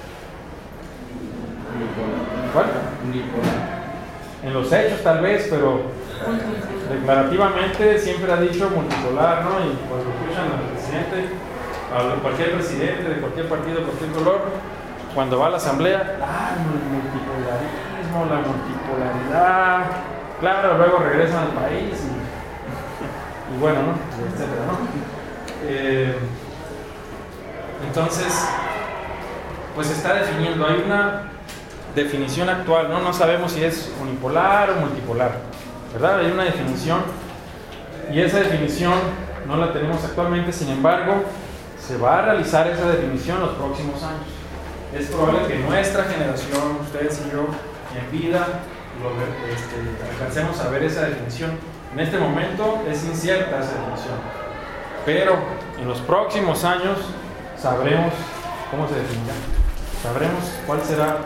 S1: ¿Cuál? Unipolar. En los hechos tal vez, pero declarativamente siempre ha dicho multipolar, ¿no? Y cuando escuchan al presidente, a cualquier presidente de cualquier partido, de cualquier color, cuando va a la asamblea, el multipolarismo, la multipolaridad, claro, luego regresan al país y bueno, ¿no?, etcétera, ¿no? Entonces, pues se está definiendo, hay una definición actual, ¿no? No sabemos si es unipolar o multipolar, ¿verdad? Hay una definición, y esa definición no la tenemos actualmente. Sin embargo, se va a realizar esa definición en los próximos años. Es probable que nuestra generación, ustedes y yo, en vida, alcancemos a ver esa definición. En este momento es incierta esa definición, pero en los próximos años sabremos cómo se definirá, sabremos cuál será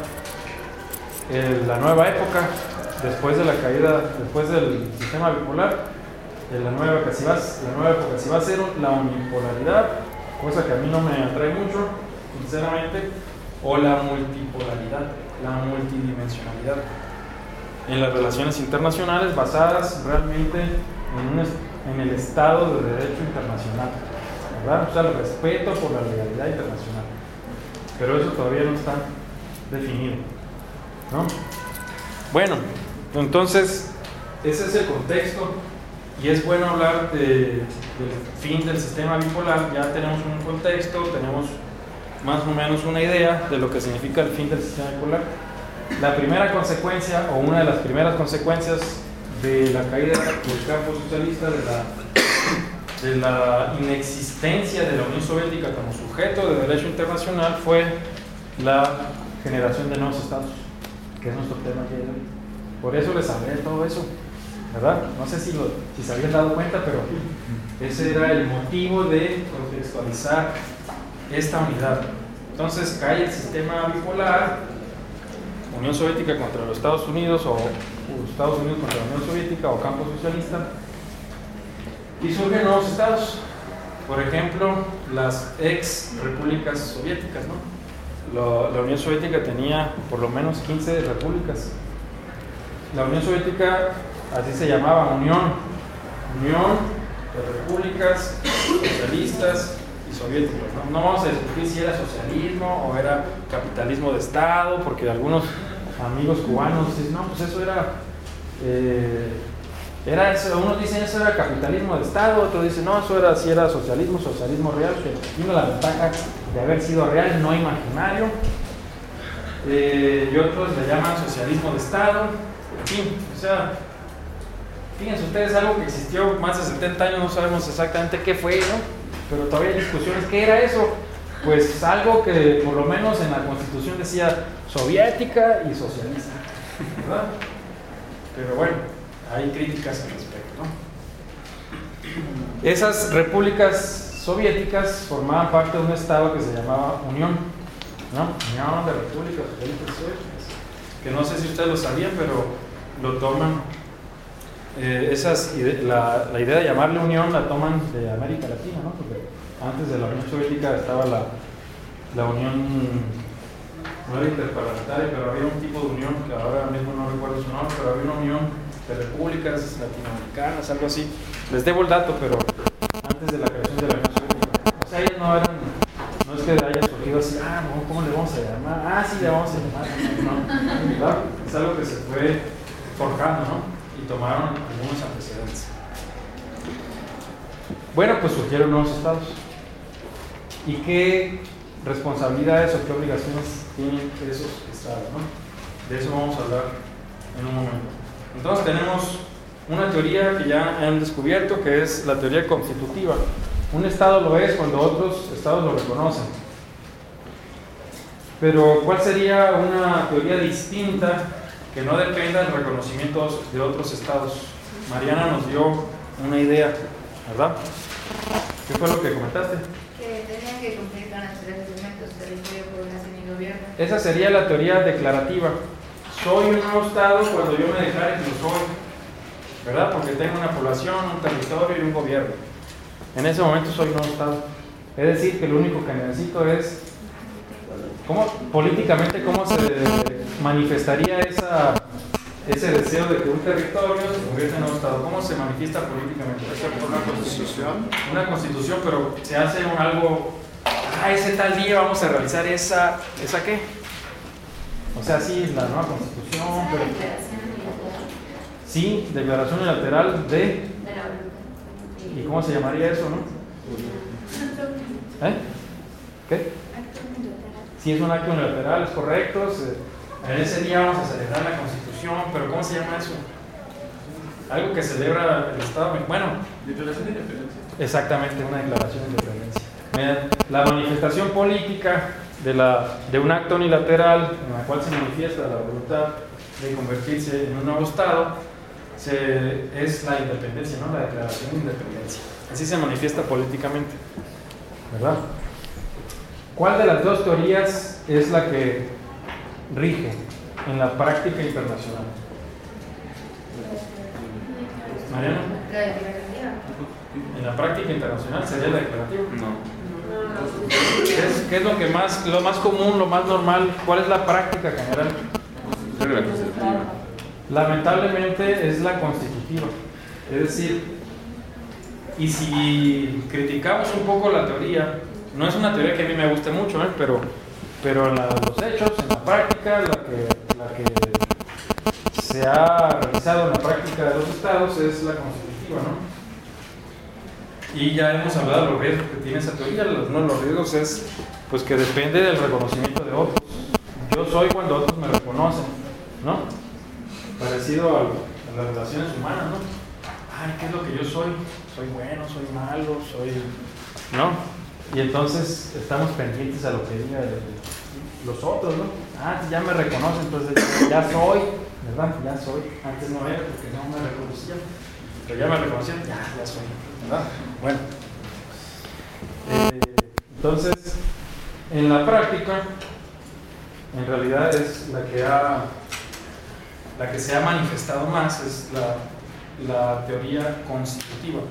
S1: la nueva época después de la caída, después del sistema bipolar, la nueva época, si va a ser la unipolaridad, cosa que a mí no me atrae mucho, sinceramente, o la multipolaridad, la multidimensionalidad en las relaciones internacionales basadas realmente en el Estado de Derecho internacional, ¿verdad? O sea, el respeto por la legalidad internacional, pero eso todavía no está definido, ¿no? Bueno, entonces ese es el contexto, y es bueno hablar del fin del sistema bipolar. Ya tenemos un contexto, tenemos más o menos una idea de lo que significa el fin del sistema bipolar. La primera consecuencia, o una de las primeras consecuencias de la caída del campo socialista, de la inexistencia de la Unión Soviética como sujeto de derecho internacional, fue la generación de nuevos estados, que es nuestro tema aquí hoy. Por eso les hablé de todo eso, ¿verdad? No sé si se habían dado cuenta, pero ese era el motivo de contextualizar esta unidad. Entonces cae el sistema bipolar, Unión Soviética contra los Estados Unidos o Estados Unidos contra la Unión Soviética o campo socialista, y surgen nuevos estados. Por ejemplo, las ex repúblicas soviéticas, ¿no? La Unión Soviética tenía por lo menos 15 repúblicas. La Unión Soviética, así se llamaba, Unión de Repúblicas Socialistas y Soviéticas, ¿no? No vamos a discutir si era socialismo o era capitalismo de Estado, porque algunos amigos cubanos dicen, no, pues eso era eso. Unos dicen eso era capitalismo de Estado, otros dicen, no, eso era, sí era socialismo real, que tiene la ventaja de haber sido real, no imaginario. Y otros le llaman socialismo de Estado. En fin, o sea, fíjense ustedes, algo que existió más de 70 años, no sabemos exactamente qué fue, ¿no? Pero todavía hay discusiones. ¿Qué era eso? Pues algo que por lo menos en la Constitución decía soviética y socialista, ¿verdad? Pero bueno, hay críticas al respecto, ¿no? Esas repúblicas soviéticas formaban parte de un estado que se llamaba Unión, ¿no? Unión de Repúblicas Soviéticas Soviéticas, que no sé si ustedes lo sabían, pero lo toman, la idea de llamarle Unión la toman de América Latina, ¿no? Porque antes de la Unión Soviética estaba la Unión, no era interparlamentaria, pero había un tipo de unión que ahora mismo no recuerdo su nombre, pero había una unión de repúblicas latinoamericanas, algo así. Les debo el dato, pero antes de la creación de la Unión Soviética. O sea, ellos no es que haya surgido así, ¿cómo le vamos a llamar? Sí, le vamos a llamar. No, ¿verdad? Es algo que se fue forjando, ¿no? Y tomaron algunos antecedentes. Bueno, pues surgieron nuevos estados. ¿Y qué responsabilidades o qué obligaciones tienen esos estados, ¿no? De eso vamos a hablar en un momento. Entonces tenemos una teoría que ya han descubierto, que es la teoría constitutiva. Un estado lo es cuando otros estados lo reconocen. Pero ¿cuál sería una teoría distinta que no dependa del reconocimiento de otros estados? Mariana nos dio una idea, ¿verdad? ¿Qué fue lo que comentaste?
S8: Que tenían que cumplir con los tres elementos: territorio, población y gobierno.
S1: Esa sería la teoría declarativa. Soy un nuevo estado cuando yo me declare que lo soy, ¿verdad? Porque tengo una población, un territorio y un gobierno. En ese momento soy un nuevo estado. Es decir, que lo único que necesito es políticamente cómo se manifestaría ese deseo de que un territorio se convierta en un estado. ¿Cómo se manifiesta políticamente?
S3: Por una constitución.
S1: Una constitución, pero se hace algo, ese tal día vamos a realizar esa ¿qué? O sea, sí, la nueva constitución, pero... Sí, declaración unilateral de... ¿Y cómo se llamaría eso, no? ¿Qué? Sí, es un acto unilateral, es correcto. En ese día vamos a celebrar la Constitución, pero ¿cómo se llama eso? Algo que celebra el Estado. Bueno,
S6: Declaración de independencia.
S1: Exactamente, una declaración de independencia. La manifestación política de un acto unilateral en la cual se manifiesta la voluntad de convertirse en un nuevo Estado es la independencia, ¿no? La declaración de independencia. Así se manifiesta políticamente, ¿verdad? ¿Cuál de las dos teorías es la que rige en la práctica internacional? Mariana.
S8: La declarativa.
S1: En la práctica internacional sería la declarativa.
S4: No.
S1: ¿Qué es lo más común, lo más normal? ¿Cuál es la práctica general?
S4: Creo que la constitutiva.
S1: Lamentablemente es la constitutiva. Es decir, y si criticamos un poco la teoría, no es una teoría que a mí me guste mucho, pero en los hechos, en la práctica, la que se ha realizado en la práctica de los estados es la constitutiva, ¿no? Y ya hemos hablado de los riesgos que tiene esa teoría. Los riesgos es pues que depende del reconocimiento de otros. Yo soy cuando otros me reconocen, ¿no? Parecido a las relaciones humanas, ¿no? ¿Qué es lo que yo soy? Soy bueno, soy malo, ¿no? Y entonces estamos pendientes a lo que digan los otros, ¿no? Ya me reconocen, entonces ya soy, ¿verdad? Ya soy. Antes no era porque no me reconocían, pero ya me reconocían, ya soy, ¿verdad? Bueno. Entonces, en la práctica, en realidad es la que se ha manifestado más, es la teoría constitutiva.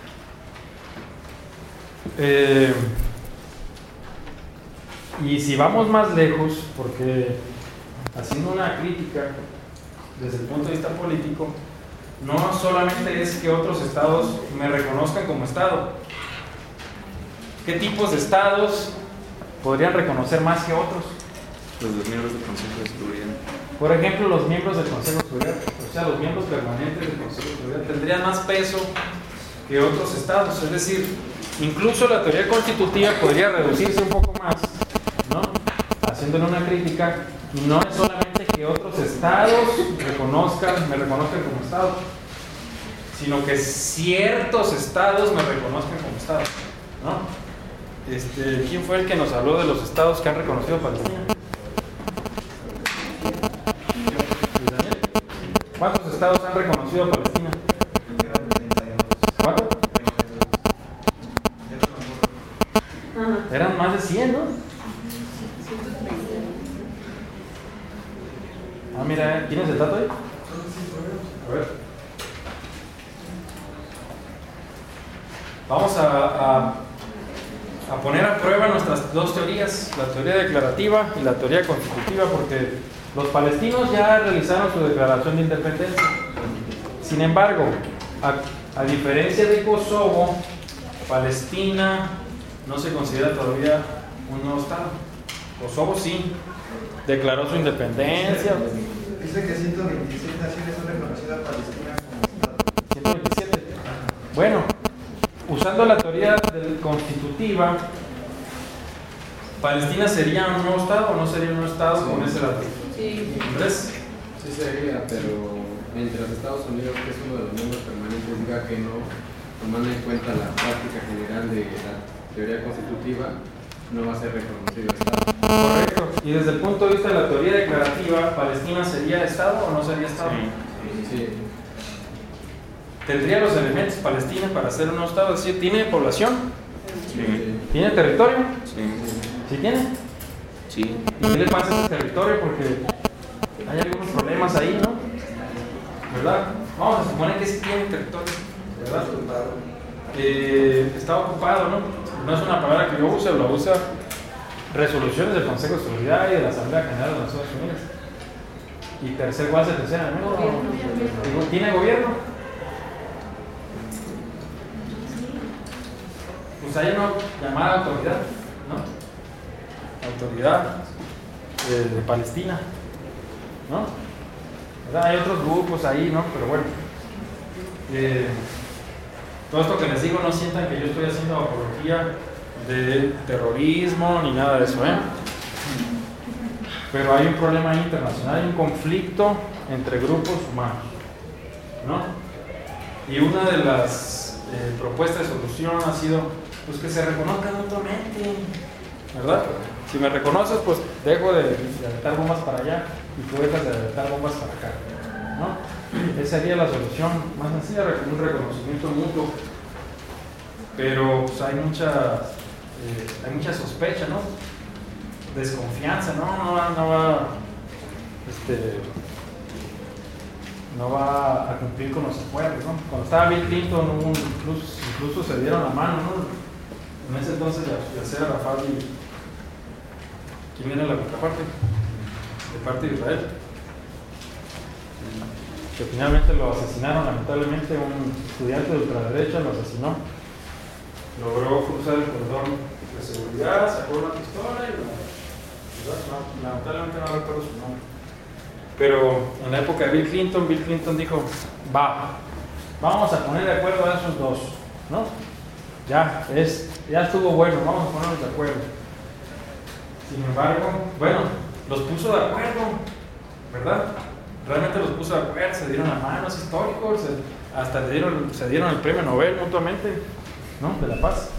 S1: Y si vamos más lejos, porque haciendo una crítica desde el punto de vista político, no solamente es que otros estados me reconozcan como estado. ¿Qué tipos de estados podrían reconocer más que otros?
S4: Los miembros del Consejo de Seguridad.
S1: Por ejemplo, los miembros del Consejo de Seguridad, o sea, los miembros permanentes del Consejo de Seguridad tendrían más peso que otros estados. Es decir, incluso la teoría constitutiva podría reducirse un poco más, ¿no? Haciéndole una crítica, y no es solamente que otros estados me reconozcan como estado, sino que ciertos estados me reconozcan como estado, ¿no? ¿Quién fue el que nos habló de los estados que han reconocido a Palestina? ¿Cuántos estados han reconocido a Palestina? ¿Cuántos? Eran más de 100, ¿no? Ah, mira, ¿tienes el dato ahí? A ver. Vamos a poner a prueba nuestras dos teorías, la teoría declarativa y la teoría constitutiva, porque los palestinos ya realizaron su declaración de independencia. Sin embargo, a diferencia de Kosovo, Palestina no se considera todavía un nuevo estado. Kosovo sí, declaró su independencia.
S3: Dice que 126 naciones han reconocido a Palestina como estado.
S1: 127. Bueno, usando la teoría constitutiva, ¿Palestina sería un nuevo estado o no sería un nuevo estado con ese dato?
S2: Sí.
S1: ¿Ves?
S6: Sí sería, pero mientras Estados Unidos, que es uno de los miembros permanentes, diga que no, tomando en cuenta la práctica general de la teoría constitutiva, no va a ser reconocido Estado.
S1: Correcto. Y desde el punto de vista de la teoría declarativa, ¿Palestina sería Estado o no sería Estado?
S6: Sí.
S1: ¿Tendría los elementos Palestina para ser un nuevo Estado? Es decir, ¿tiene población?
S4: Sí.
S1: ¿Tiene territorio?
S4: Sí.
S1: ¿Sí tiene?
S4: Sí.
S1: ¿Y qué le pasa a ese territorio? Porque hay algunos problemas ahí, ¿no? ¿Verdad? Vamos a suponer que sí tiene territorio, ¿verdad? Está ocupado, ¿no? No es una palabra que yo use, lo usa resoluciones del Consejo de Seguridad y de la Asamblea General de las Naciones Unidas. Y tercer, ¿cuál es el tercer elemento? ¿Tiene gobierno? Pues hay una llamada autoridad, ¿no? Autoridad de Palestina, ¿no? ¿Verdad? Hay otros grupos ahí, ¿no? Pero bueno, todo esto que les digo, no sientan que yo estoy haciendo apología de terrorismo ni nada de eso, ¿eh? Pero hay un problema internacional, hay un conflicto entre grupos humanos, ¿no? Y una de las propuestas de solución ha sido pues que se reconozcan mutuamente, ¿verdad? Si me reconoces, pues dejo de aventar bombas para allá y tú dejas de aventar bombas para acá, ¿no? Esa sería la solución más sencilla, un reconocimiento mutuo. Pero pues, hay mucha sospecha, ¿no? Desconfianza, no va a cumplir con los acuerdos, ¿no? Cuando estaba Bill Clinton, incluso se dieron la mano, ¿no? En ese entonces Yasser Arafat y ¿quién viene la contraparte? De parte de Israel. Que finalmente lo asesinaron, lamentablemente, un estudiante de ultraderecha lo asesinó. Logró cruzar el cordón de seguridad, sacó una pistola y lamentablemente no recuerdo su nombre. Pero en la época de Bill Clinton dijo, vamos a poner de acuerdo a esos dos, ¿no? Ya estuvo bueno, vamos a ponernos de acuerdo. Sin embargo, bueno, los puso de acuerdo, ¿verdad? Realmente los puso de acuerdo, se dieron la mano, es histórico, hasta se dieron el premio Nobel mutuamente, ¿no? De la paz.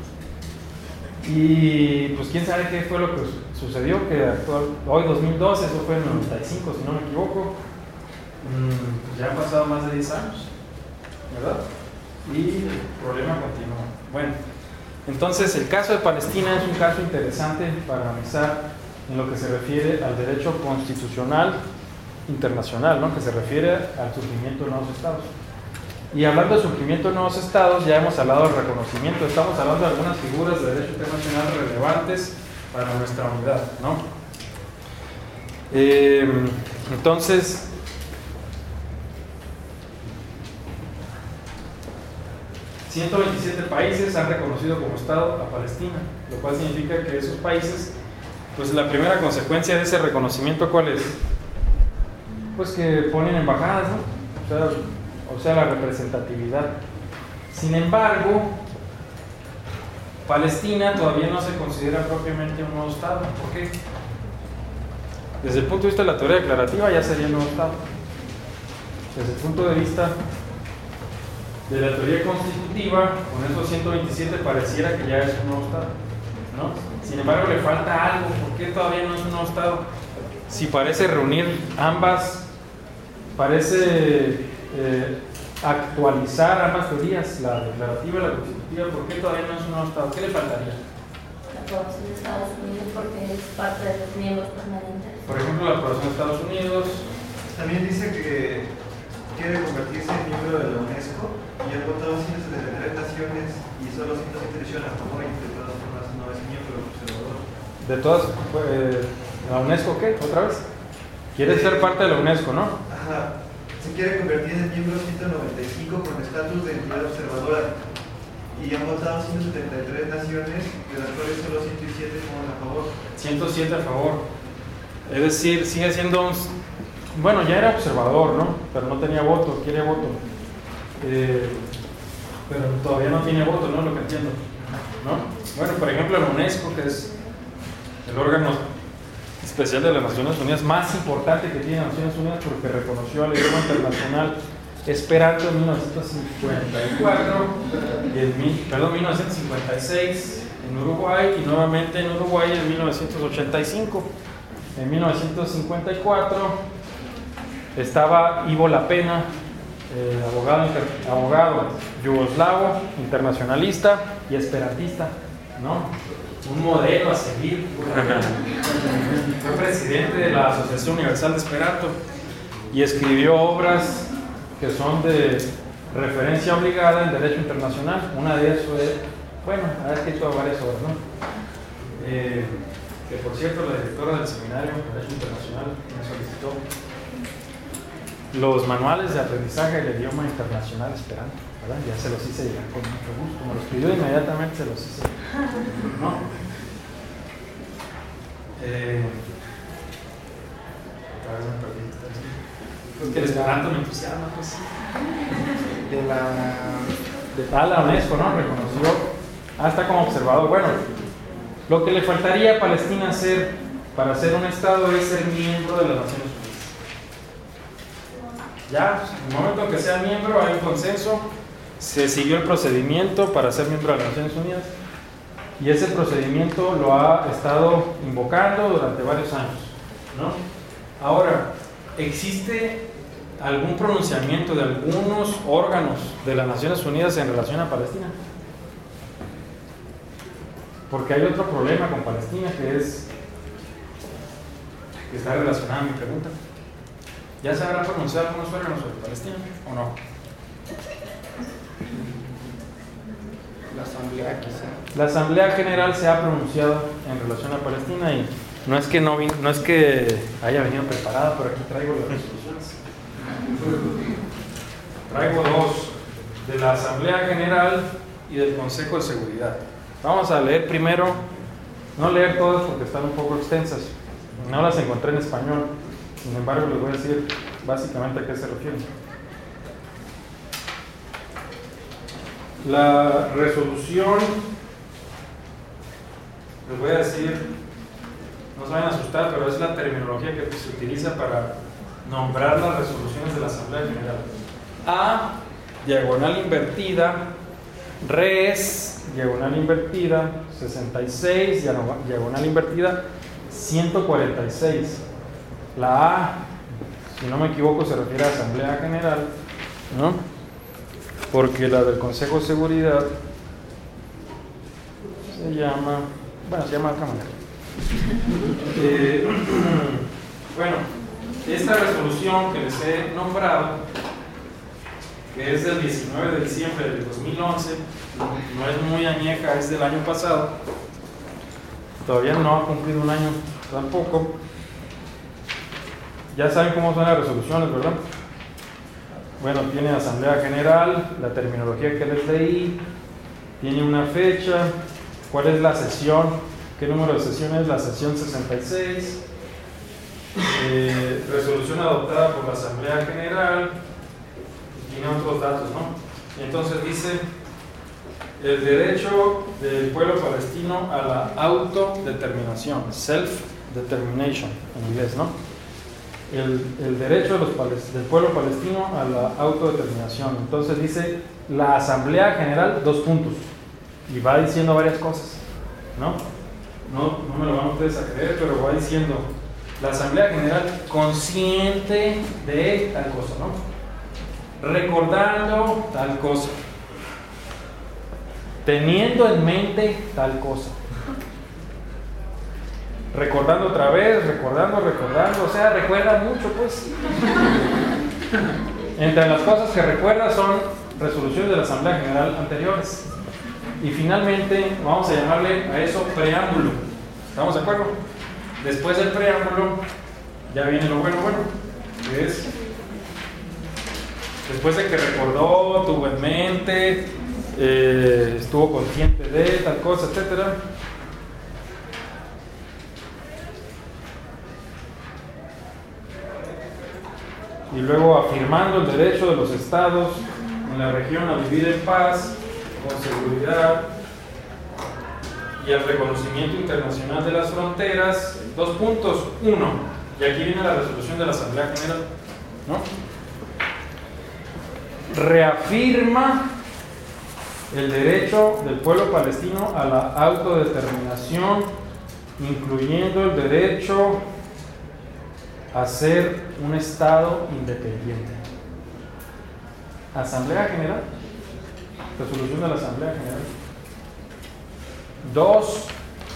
S1: Y pues quién sabe qué fue lo que sucedió, que hoy 2012, eso fue en el 95 si no me equivoco, Ya han pasado más de 10 años, ¿verdad? Y el problema continúa. Bueno, entonces el caso de Palestina es un caso interesante para analizar en lo que se refiere al derecho constitucional internacional, ¿no? Que se refiere al surgimiento de nuevos estados. Y hablando de surgimiento de nuevos estados, ya hemos hablado del reconocimiento, estamos hablando de algunas figuras de derecho internacional relevantes para nuestra unidad, ¿no? Entonces, ...127 países han reconocido como Estado a Palestina, lo cual significa que esos países, pues la primera consecuencia de ese reconocimiento, ¿cuál es? Pues que ponen embajadas, ¿no? O sea, la representatividad. Sin embargo, Palestina todavía no se considera propiamente un nuevo Estado. ¿Por qué? Desde el punto de vista de la teoría declarativa ya sería un nuevo Estado. Desde el punto de vista de la teoría constitutiva, con esos 127 pareciera que ya es un nuevo Estado, ¿no? Sin embargo, le falta algo. ¿Por qué todavía no es un nuevo Estado? Si parece reunir ambas, parece actualizar ambas teorías, la declarativa y la constitutiva, ¿por qué todavía no es un nuevo Estado? ¿Qué le faltaría?
S2: La aprobación de Estados Unidos, porque es parte de los miembros permanentes.
S1: Por ejemplo, la aprobación de Estados Unidos.
S9: También dice que quiere convertirse en miembro de la UNESCO y ha votado 173 naciones y solo 107 a favor, y de todas formas no es miembro observador.
S1: De todas, ¿la UNESCO qué? ¿Otra vez? Quiere ser parte de la UNESCO, ¿no?
S9: Ajá. Se quiere convertir en miembro 195 con estatus de entidad observadora y han votado 173 naciones, de las cuales solo 107 fueron a favor.
S1: 107 a favor. Es decir, sigue siendo bueno, ya era observador, ¿no? Pero no tenía voto, quiere voto. Pero todavía no tiene voto, ¿no? Lo que entiendo, ¿no? Bueno, por ejemplo, la UNESCO, que es el órgano especial de las Naciones Unidas más importante que tiene Naciones Unidas, porque reconoció al idioma internacional Esperanto en 1954 y en 1956 en Uruguay, y nuevamente en Uruguay en 1985. En 1954 estaba Ivo Lapena, abogado yugoslavo, internacionalista y esperantista, ¿no? Un modelo a seguir. Fue presidente de la Asociación Universal de Esperanto y escribió obras que son de referencia obligada en derecho internacional. Una de ellas fue, bueno, ha escrito varias obras, ¿no? Que por cierto, la directora del seminario de Derecho Internacional me solicitó los manuales de aprendizaje del idioma internacional esperanto, ¿verdad? Ya se los hice llegar con mucho gusto, me los pidió inmediatamente, se los hice, ¿no? Otra vez me perdí. Porque el esperanto me entusiasma, pues. De la UNESCO, ¿no? Reconoció hasta como observador. Bueno, lo que le faltaría a Palestina hacer para ser un Estado es ser miembro de las Naciones Unidas. Ya, en el momento en que sea miembro, hay un consenso, se siguió el procedimiento para ser miembro de las Naciones Unidas, y ese procedimiento lo ha estado invocando durante varios años, ¿no? Ahora, ¿existe algún pronunciamiento de algunos órganos de las Naciones Unidas en relación a Palestina? Porque hay otro problema con Palestina que está relacionado a mi pregunta. ¿Ya se habrán pronunciado algunos órganos sobre Palestina o no?
S3: La Asamblea, quizá.
S1: La Asamblea General se ha pronunciado en relación a Palestina, y no es que haya venido preparada, pero aquí traigo las resoluciones. Traigo dos, de la Asamblea General y del Consejo de Seguridad. Vamos a leer primero, no leer todas porque están un poco extensas, no las encontré en español, sin embargo les voy a decir básicamente a qué se refieren. La resolución, les voy a decir, no se vayan a asustar, pero es la terminología que se utiliza para nombrar las resoluciones de la Asamblea General. A, diagonal invertida, res, diagonal invertida, 66, diagonal invertida, 146. La A Si no me equivoco, se refiere a Asamblea General, ¿no? Porque la del Consejo de Seguridad se llama Cámara. Bueno, esta resolución que les he nombrado, que es del 19 de diciembre del 2011, no es muy añeja, es del año pasado, todavía no ha cumplido un año tampoco. Ya saben cómo son las resoluciones, ¿verdad? Bueno, tiene Asamblea General, la terminología que les leí, tiene una fecha, cuál es la sesión, qué número de sesión es la sesión 66, resolución adoptada por la Asamblea General, tiene otros datos, ¿no? Y entonces dice el derecho del pueblo palestino a la autodeterminación, self-determination en inglés, ¿no? El derecho del pueblo palestino a la autodeterminación. Entonces dice la Asamblea General, 2 puntos, y va diciendo varias cosas, ¿no? No me lo van ustedes a creer, pero va diciendo la Asamblea General consciente de tal cosa, ¿no? Recordando tal cosa, teniendo en mente tal cosa, recordando otra vez, recordando, o sea, recuerda mucho, pues. Entre las cosas que recuerda son resoluciones de la Asamblea General anteriores. Y finalmente, vamos a llamarle a eso preámbulo. ¿Estamos de acuerdo? Después del preámbulo, ya viene lo bueno, que es después de que recordó, tuvo en mente, estuvo consciente de tal cosa, etcétera. Y luego afirmando el derecho de los estados en la región a vivir en paz, con seguridad, y el reconocimiento internacional de las fronteras. 2 puntos. 1, y aquí viene la resolución de la Asamblea General, ¿no? Reafirma el derecho del pueblo palestino a la autodeterminación, incluyendo el derecho a ser un Estado independiente. Asamblea General, resolución de la Asamblea General. 2,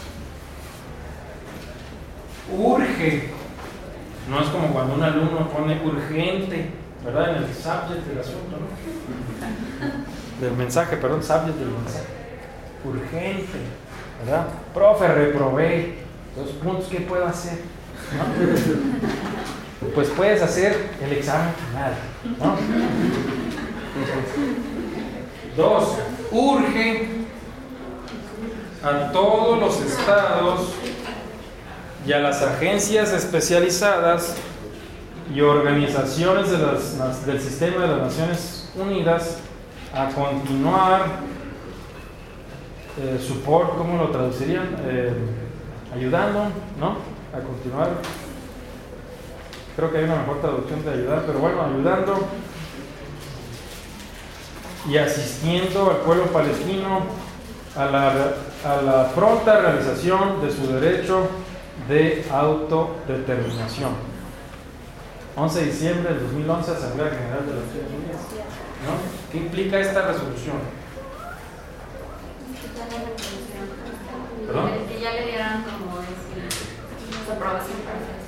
S1: urge. No es como cuando un alumno pone urgente, ¿verdad? En el subject del asunto, ¿no? Del mensaje, perdón, subject del mensaje. Urgente, ¿verdad? Profe, reprobé. 2 puntos, ¿qué puedo hacer? ¿No? Pues puedes hacer el examen final, ¿no? 2, urge a todos los estados y a las agencias especializadas y organizaciones del sistema de las Naciones Unidas a continuar support, ¿cómo lo traducirían? Ayudando, ¿no? A continuar. Creo que hay una mejor traducción de ayudar, pero bueno, ayudando y asistiendo al pueblo palestino a la pronta realización de su derecho de autodeterminación. 11 de diciembre del 2011, Asamblea General de las Naciones Unidas, ¿no? ¿Qué implica esta resolución? ¿Perdón?
S2: Que ya le dieran como su aprobación para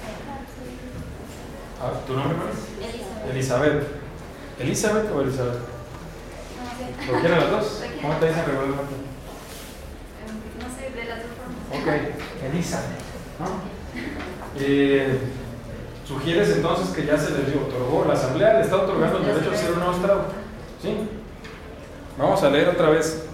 S1: ¿Tu nombre cuál es? Elizabeth. ¿Elizabeth o Elizabeth? ¿Cualquiera de las dos? ¿Cómo te dicen regularmente?
S2: no sé, de las dos formas.
S1: Ok, Elizabeth, ¿no? Sugieres entonces que ya se les otorgó, la Asamblea le está otorgando el derecho a ser un nuevo Estado, ¿sí? Vamos a leer otra vez.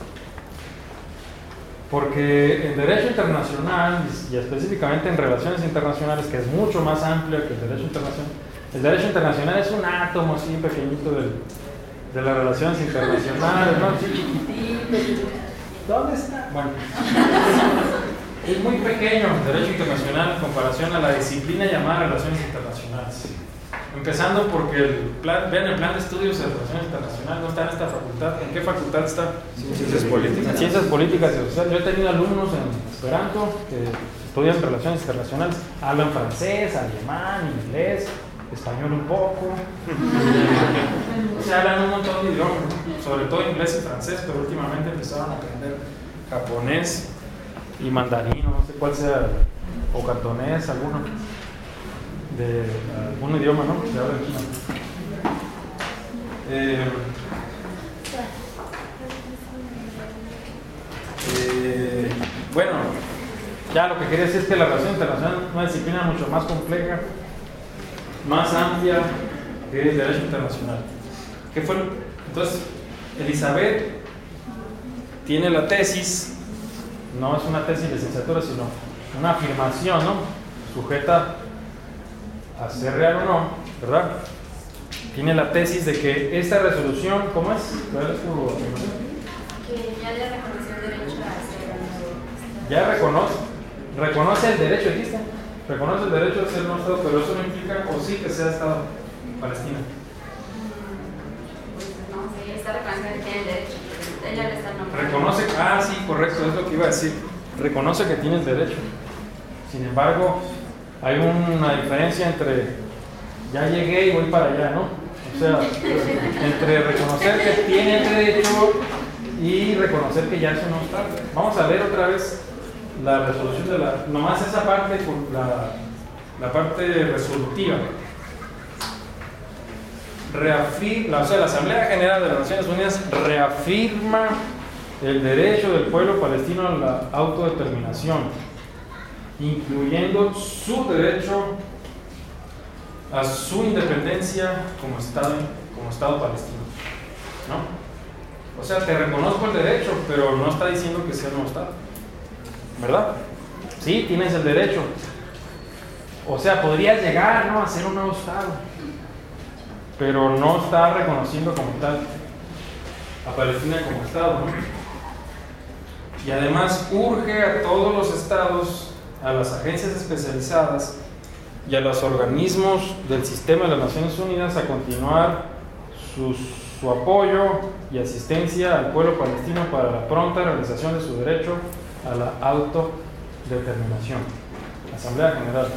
S1: Porque el derecho internacional, y específicamente en relaciones internacionales, que es mucho más amplio que el derecho internacional es un átomo así pequeñito de las relaciones internacionales, ¿no? Chiquitito. ¿Dónde está? Bueno, es muy pequeño el derecho internacional en comparación a la disciplina llamada relaciones internacionales. Empezando porque vean el plan de estudios de relaciones internacionales, no está en esta facultad. ¿En qué facultad está?
S4: Ciencias políticas.
S1: Ciencias políticas y sociales. Yo he tenido alumnos en Esperanto que estudian relaciones internacionales, hablan francés, alemán, inglés, español un poco, se hablan un montón de idiomas, ¿no? Sobre todo inglés y francés, pero últimamente empezaron a aprender japonés y mandarín, no sé cuál sea, o cantonés, alguno, de algún idioma, ¿no? Se habla en China. Bueno, ya lo que quería decir es que la relación internacional es una disciplina mucho más compleja, más amplia que el derecho internacional. ¿Qué fue? Entonces, Elizabeth tiene la tesis, no es una tesis de licenciatura, sino una afirmación, ¿no? Sujeta a ser real o no, ¿verdad? Tiene la tesis de que esta resolución, ¿cómo es? ¿Cuál es tu afirmación?
S2: Que ya le reconoció el derecho a ser
S1: Ya reconoce el derecho, ¿dijiste? Reconoce el derecho a ser un Estado, pero eso no implica, o sí, que sea Estado Palestina.
S2: No, sí, está reconociendo que tiene el derecho. Ella le está nombrando.
S1: Reconoce, sí, correcto, es lo que iba a decir. Reconoce que tiene el derecho. Sin embargo, hay una diferencia entre ya llegué y voy para allá, ¿no? O sea, entre reconocer que tiene el derecho y reconocer que ya eso no está. Vamos a ver otra vez la resolución de nomás esa parte, la parte resolutiva. O sea, la Asamblea General de las Naciones Unidas reafirma el derecho del pueblo palestino a la autodeterminación, incluyendo su derecho a su independencia como Estado palestino, ¿no? O sea, te reconozco el derecho, pero no está diciendo que sea un nuevo Estado, ¿verdad? Sí, tienes el derecho. O sea, podrías llegar, ¿no?, a ser un nuevo Estado, pero no está reconociendo como tal a Palestina como Estado, ¿no? Y además urge a todos los estados, a las agencias especializadas y a los organismos del sistema de las Naciones Unidas a continuar su apoyo y asistencia al pueblo palestino para la pronta realización de su derecho a la autodeterminación. Asamblea General.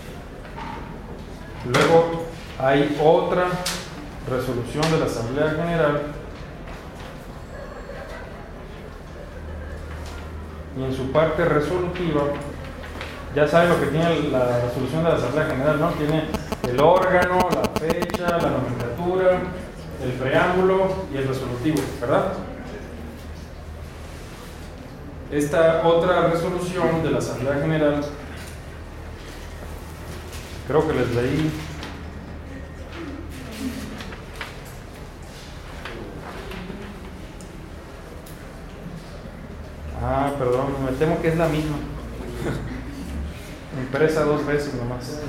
S1: Luego hay otra resolución de la Asamblea General, y en su parte resolutiva, ya saben lo que tiene la resolución de la Asamblea General, ¿no? Tiene el órgano, la fecha, la nomenclatura, el preámbulo y el resolutivo, ¿verdad? Esta otra resolución de la Asamblea General, creo que les leí. Perdón, me temo que es la misma. Impresa 2 veces nomás.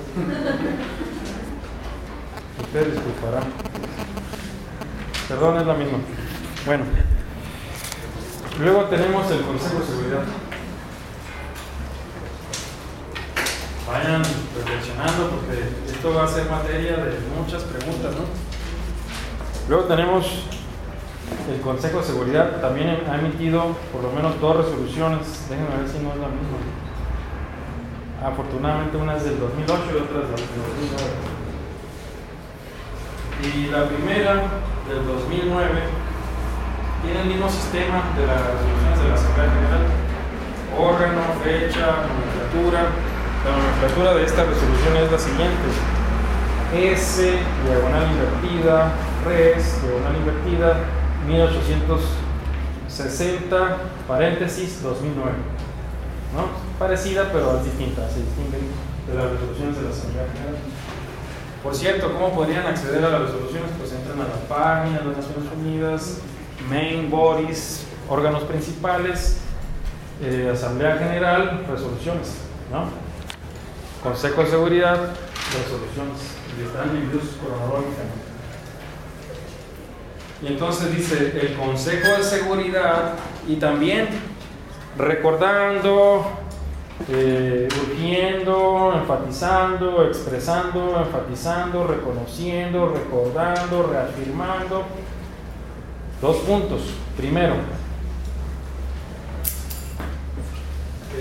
S1: Ustedes disculparán. Perdón, es la misma. Bueno. Luego tenemos el Consejo de Seguridad. Vayan reflexionando porque esto va a ser materia de muchas preguntas, ¿no? Luego tenemos el Consejo de Seguridad, también ha emitido por lo menos 2 resoluciones. Déjenme ver si no es la misma. Afortunadamente una es del 2008 y otra es del 2009. Y la primera, del 2009, tiene el mismo sistema de las resoluciones de la Asamblea General: órgano, fecha, nomenclatura. La nomenclatura de esta resolución es la siguiente: S, diagonal invertida, res, diagonal invertida, 1860, paréntesis, 2009. ¿No? Parecida, pero es distinta, se distinguen de las resoluciones de la Asamblea General. Por cierto, ¿cómo podrían acceder a las resoluciones? Pues entran a la página de las Naciones Unidas, main bodies, órganos principales, Asamblea General, resoluciones, ¿no? Consejo de Seguridad, resoluciones, y están divididos cronológicamente. Y entonces dice el Consejo de Seguridad, y también recordando, urgiendo, enfatizando, expresando, enfatizando, reconociendo, recordando, reafirmando. 2 puntos. Primero,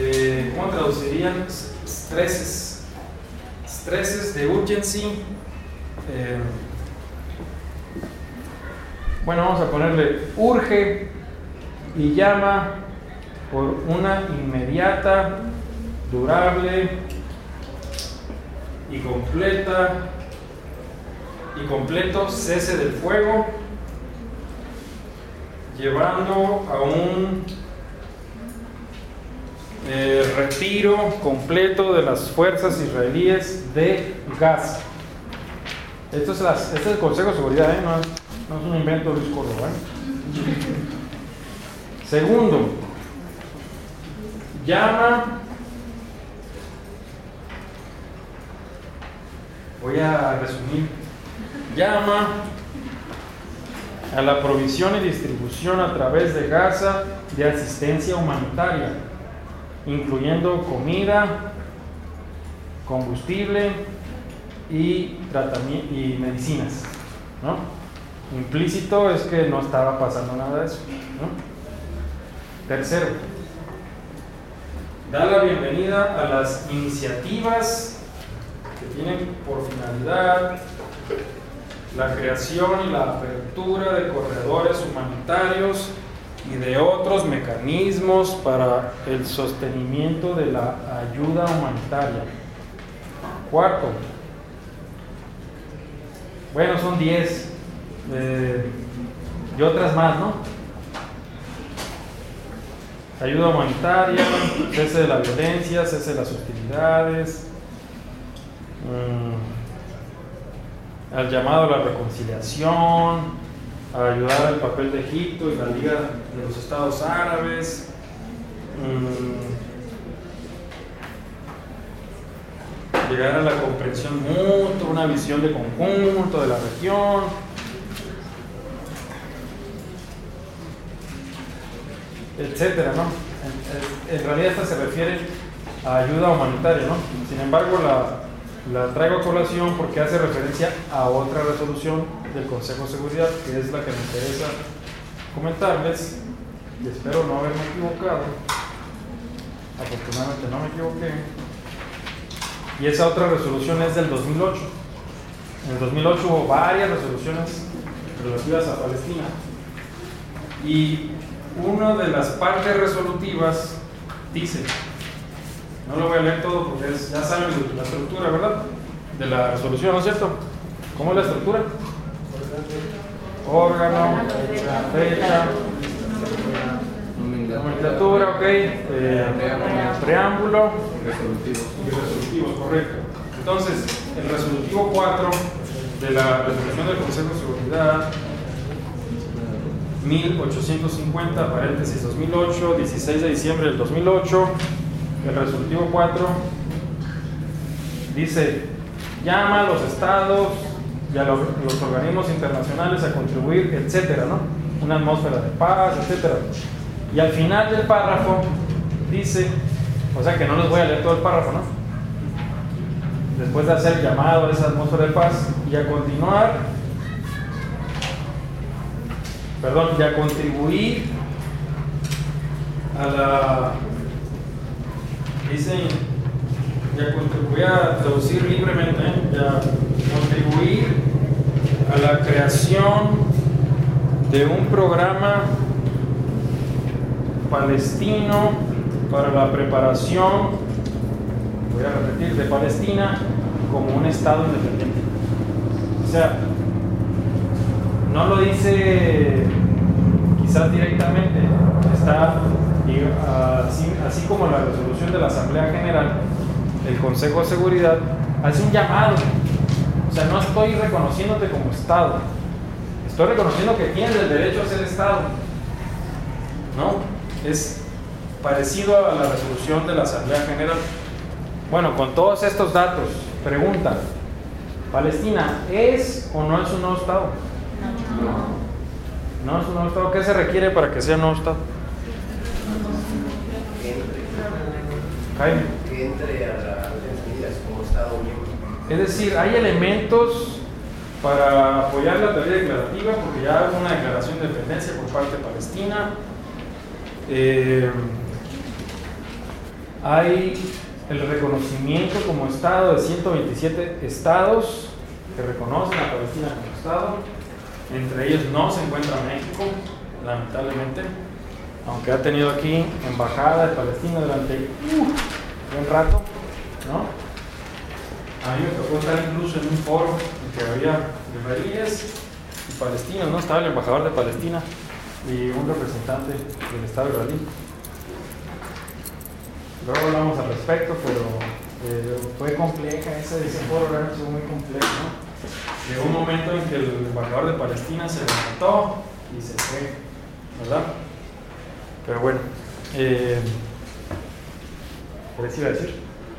S1: ¿cómo traducirían? Stresses de urgency Bueno, vamos a ponerle urge y llama por una inmediata, durable y completo cese del fuego, llevando a un retiro completo de las fuerzas israelíes de Gaza. Este es el Consejo de Seguridad, no es un invento de Luis Córdoba. Segundo, llama, voy a resumir, llama a la provisión y distribución a través de Gaza de asistencia humanitaria, incluyendo comida, combustible y medicinas, ¿no? Implícito es que no estaba pasando nada de eso, ¿no? Tercero, da la bienvenida a las iniciativas que tienen por finalidad la creación y la apertura de corredores humanitarios y de otros mecanismos para el sostenimiento de la ayuda humanitaria. Cuarto, bueno, son 10 y otras más, ¿no? Ayuda humanitaria, cese de la violencia, cese de las hostilidades, al llamado a la reconciliación, a ayudar al papel de Egipto y la Liga de los Estados Árabes, llegar a la comprensión mutua, una visión de conjunto de la región, etcétera, ¿no? En realidad esta se refiere a ayuda humanitaria, ¿no? Sin embargo, la traigo a colación porque hace referencia a otra resolución del Consejo de Seguridad, que es la que me interesa comentarles, y espero no haberme equivocado. Afortunadamente no me equivoqué. Y esa otra resolución es del 2008. En el 2008 hubo varias resoluciones relativas a Palestina. Y una de las partes resolutivas dice, no lo voy a leer todo porque ya saben la estructura, ¿verdad? De la resolución, ¿no es cierto? ¿Cómo es la estructura? Órgano, fecha, nomenclatura, ok, preámbulo y resolutivo, correcto. Entonces, el resolutivo 4 de la resolución del Consejo de Seguridad 1850, paréntesis 2008, 16 de diciembre del 2008, el resolutivo 4 dice, llama a los estados y a los organismos internacionales a contribuir, etcétera, ¿no? Una atmósfera de paz, etcétera. Y al final del párrafo dice, o sea que no les voy a leer todo el párrafo, ¿no? Después de hacer llamado a esa atmósfera de paz y a continuar, y a contribuir a la, dicen, voy a traducir libremente, y a contribuir a la creación de un programa palestino para la preparación, voy a repetir, de Palestina como un estado independiente. O sea, no lo dice quizás directamente, está así como la resolución de la Asamblea General, el Consejo de Seguridad hace un llamado. O sea, no estoy reconociéndote como Estado, estoy reconociendo que tienes el derecho a ser Estado, ¿no? Es parecido a la resolución de la Asamblea General. Bueno, con todos estos datos, pregunta, ¿Palestina es o no es un nuevo Estado? No es un nuevo Estado. ¿Qué se requiere para que sea un nuevo Estado? Jaime.
S10: Que entre a las medidas como Estado miembro.
S1: Es decir, hay elementos para apoyar la teoría declarativa, porque ya hubo una declaración de independencia por parte de Palestina. Hay el reconocimiento como Estado de 127 estados, que reconocen a Palestina como Estado. Entre ellos no se encuentra México, lamentablemente, aunque ha tenido aquí embajada de Palestina durante buen rato, ¿no? A mí me tocó estar incluso en un foro en que había israelíes y palestinos, ¿no? Estaba el embajador de Palestina y un representante del Estado israelí. Luego hablamos al respecto, pero fue compleja ese foro, realmente fue muy complejo, ¿no? Llegó un momento en que el embajador de Palestina se levantó y se fue, ¿verdad? Pero bueno, ¿qué les iba a decir?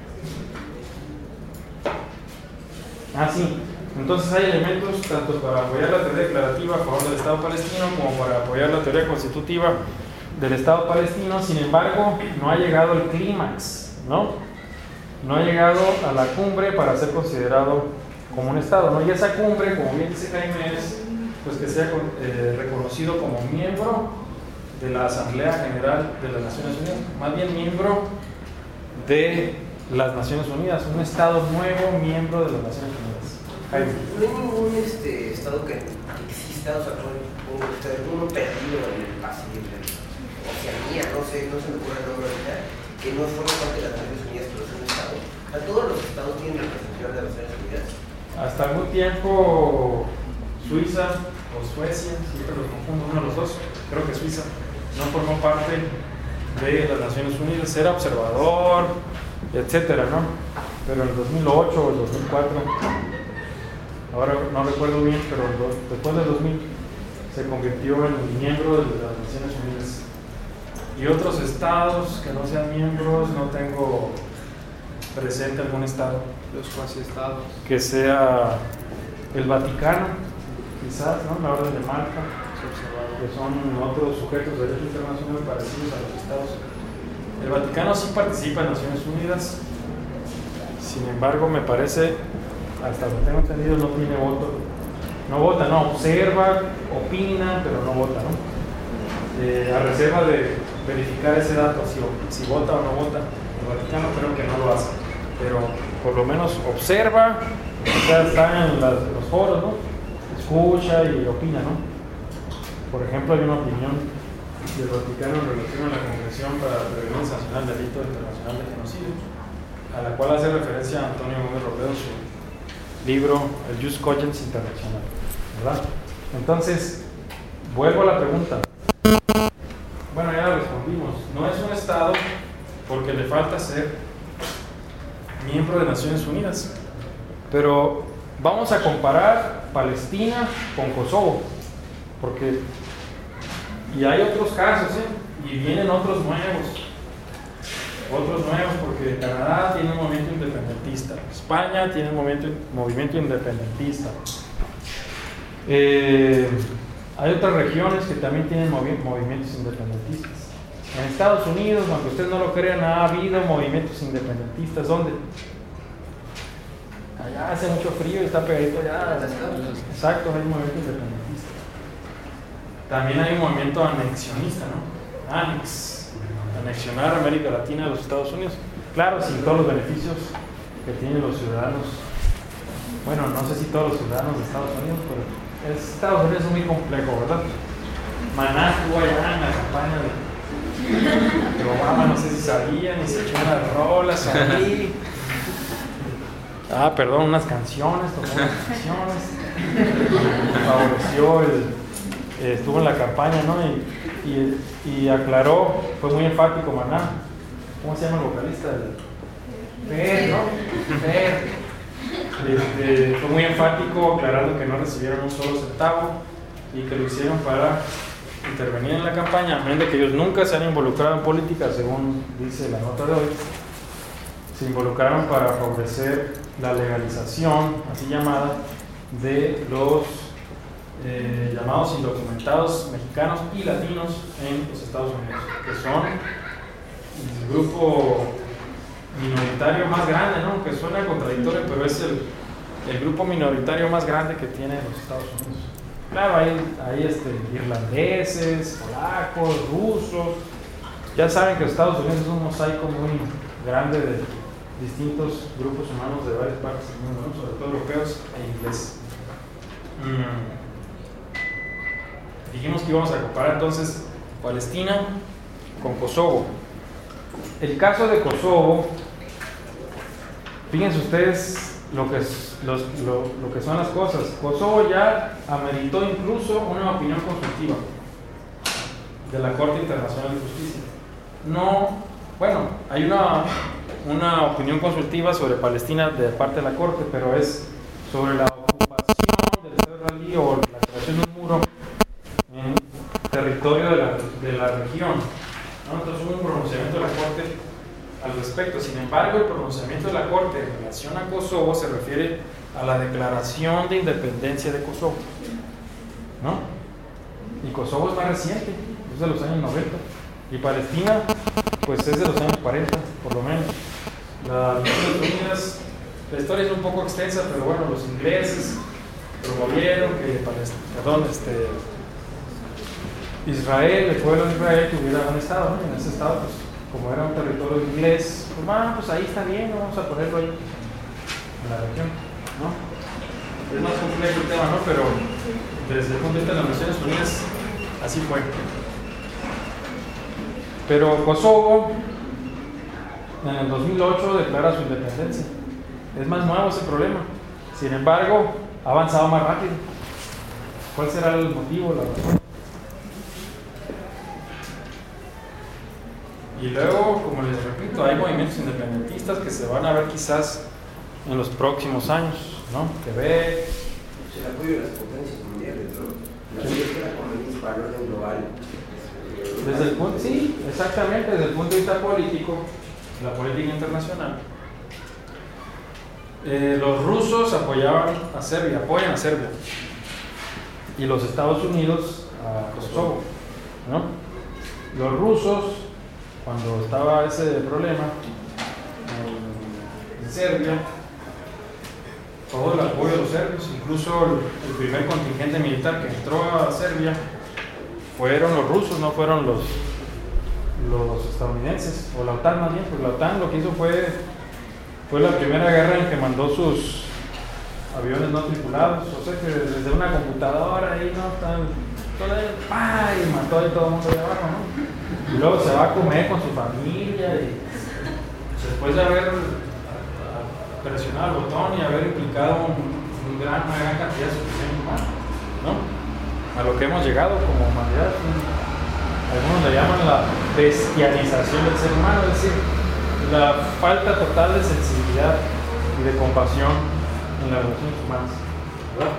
S1: Sí, entonces hay elementos tanto para apoyar la teoría declarativa a favor del Estado palestino como para apoyar la teoría constitutiva del Estado palestino. Sin embargo, no ha llegado el clímax, ¿no? No ha llegado a la cumbre para ser considerado como un Estado, ¿no? Y esa cumbre, como bien dice Jaime, es pues que sea reconocido como miembro de la Asamblea General de las Naciones Unidas, más bien miembro de las Naciones Unidas, un Estado nuevo miembro de las Naciones Unidas. Jaime.
S10: No hay ningún Estado que exista, o sea, uno perdido en el Pacífico, Oceanía, no se me ocurre el nombre ahorita, que no forma parte de las Naciones Unidas, pero es un Estado. O sea, todos los Estados tienen representación de las Naciones Unidas.
S1: Hasta algún tiempo Suiza o Suecia, siempre los confundo, uno de los dos, creo que Suiza, no formó parte de las Naciones Unidas, era observador, etcétera, ¿no? Pero en el 2008 o el 2004, ahora no recuerdo bien, pero después del 2000 se convirtió en miembro de las Naciones Unidas. Y otros estados que no sean miembros, no tengo presente algún estado.
S6: Los cuasi estados.
S1: Que sea el Vaticano, quizás, ¿no? La Orden de Malta, que son otros sujetos de derecho internacional parecidos a los estados. El Vaticano sí participa en Naciones Unidas, sin embargo, me parece, hasta lo que tengo entendido, no tiene voto. No vota, no, observa, opina, pero no vota, ¿no? A reserva de verificar ese dato, si vota o no vota. El Vaticano creo que no lo hace, pero por lo menos observa, o sea, está en los foros, ¿no? Escucha y opina, ¿no? Por ejemplo, hay una opinión del Vaticano en relación a la Congregación para la Prevención y Sanción del Delito Internacional de Genocidio, a la cual hace referencia Antonio Gómez Robledo en su libro El Jus Cogens Internacional, ¿verdad? Entonces, vuelvo a la pregunta. Bueno, ya la respondimos. No es un Estado porque le falta ser miembro de Naciones Unidas. Pero vamos a comparar Palestina con Kosovo, porque y hay otros casos, y vienen otros nuevos, porque Canadá tiene un movimiento independentista, España tiene un movimiento independentista, hay otras regiones que también tienen movimientos independentistas. En Estados Unidos, aunque ustedes no lo crean, ha habido movimientos independentistas. ¿Dónde? Allá hace mucho frío y está pegadito allá. Exacto, hay un movimiento independentista. También hay un movimiento anexionista, ¿no? Anexionar América Latina a los Estados Unidos. Claro, sin todos los beneficios que tienen los ciudadanos. Bueno, no sé si todos los ciudadanos de Estados Unidos, pero Estados Unidos es muy complejo, ¿verdad? Maná estuvo allá en la campaña de Obama, no sé si sabían, y se echó unas rolas ahí. Perdón, unas canciones, tomó unas canciones. Favoreció estuvo en la campaña, ¿no? Y aclaró, fue muy enfático, Maná. ¿Cómo se llama el vocalista? Fer, ¿no? Fer. Fue muy enfático, aclarando que no recibieron un solo centavo y que lo hicieron para intervenir en la campaña, a menos de que ellos nunca se han involucrado en política, según dice la nota de hoy. Se involucraron para favorecer la legalización, así llamada, de los llamados indocumentados mexicanos y latinos en los Estados Unidos, que son el grupo minoritario más grande, ¿no? Que suena contradictorio, pero es el grupo minoritario más grande que tiene los Estados Unidos. Claro, hay irlandeses, polacos, rusos. Ya saben que Estados Unidos es un mosaico muy grande distintos grupos humanos de varias partes del mundo, ¿no? Sobre todo europeos e ingleses. Dijimos que íbamos a comparar entonces Palestina con Kosovo. El caso de Kosovo, fíjense ustedes lo que son las cosas. Kosovo ya ameritó incluso una opinión consultiva de la Corte Internacional de Justicia. Hay una opinión consultiva sobre Palestina de parte de la Corte, pero es sobre la ocupación del Estado israelí o la creación de un muro en territorio de la región, ¿no? Entonces hubo un pronunciamiento de la Corte al respecto. Sin embargo, el pronunciamiento de la Corte en relación a Kosovo se refiere a la declaración de independencia de Kosovo, ¿no? Y Kosovo es más reciente, es de los años 90, y Palestina pues es de los años 40, por lo menos. Las Naciones Unidas, la historia es un poco extensa, pero bueno, los ingleses promovieron que Israel, el pueblo de Israel, tuviera un estado, ¿no? En ese estado, pues, como era un territorio inglés, pues ahí está bien, vamos a ponerlo ahí en la región, ¿no? Es más complejo el tema, ¿no? Pero desde el punto de vista de las Naciones Unidas, así fue. Pero Kosovo en el 2008 declara su independencia. Es más nuevo ese problema. Sin embargo, ha avanzado más rápido. ¿Cuál será el motivo, la razón? Y luego, como les repito, hay movimientos independentistas que se van a ver quizás en los próximos años, ¿no? Quebec.
S10: El apoyo de las potencias mundiales, ¿no? La izquierda comunista para el orden global.
S1: Sí, exactamente, desde el punto de vista político, la política internacional. Los rusos apoyan a Serbia, y los Estados Unidos a Kosovo, ¿no? Los rusos, cuando estaba ese problema en Serbia, todo el apoyo de los serbios, incluso el primer contingente militar que entró a Serbia fueron los rusos, no fueron los estadounidenses, o la OTAN más bien, pues la OTAN lo que hizo fue la primera guerra en que mandó sus aviones no tripulados, o sea que desde una computadora ahí, ¿no? Y mató a todo el mundo de abajo, ¿no? Y luego se va a comer con su familia, y después de haber presionado el botón y haber implicado una gran cantidad de sufrimiento humano, ¿no? A lo que hemos llegado como humanidad. Algunos le llaman la bestialización del ser humano, es decir, la falta total de sensibilidad y de compasión en las relaciones humanas, ¿verdad?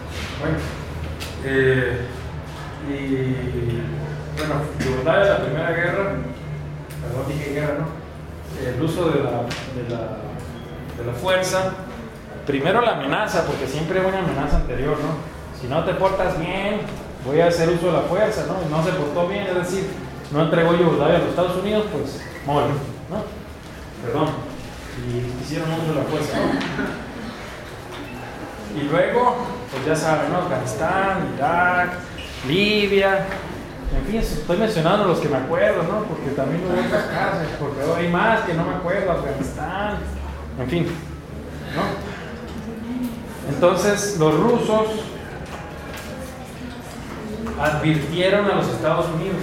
S1: Yugoslavia, la primera guerra, perdón, dije guerra, ¿no? El uso de la fuerza, primero la amenaza, porque siempre hay una amenaza anterior, ¿no? Si no te portas bien, voy a hacer uso de la fuerza, ¿no? Y no se portó bien, es decir, no entregó Yugoslavia a los Estados Unidos, pues muere, ¿no? Perdón, y hicieron uso de la fuerza, ¿no? Y luego, pues ya saben, ¿no? Afganistán, Irak, Libia, en fin, estoy mencionando los que me acuerdo, ¿no? Porque también hubo otros casos, porque hay más que no me acuerdo, Afganistán, en fin, ¿no? Entonces, los rusos advirtieron a los Estados Unidos: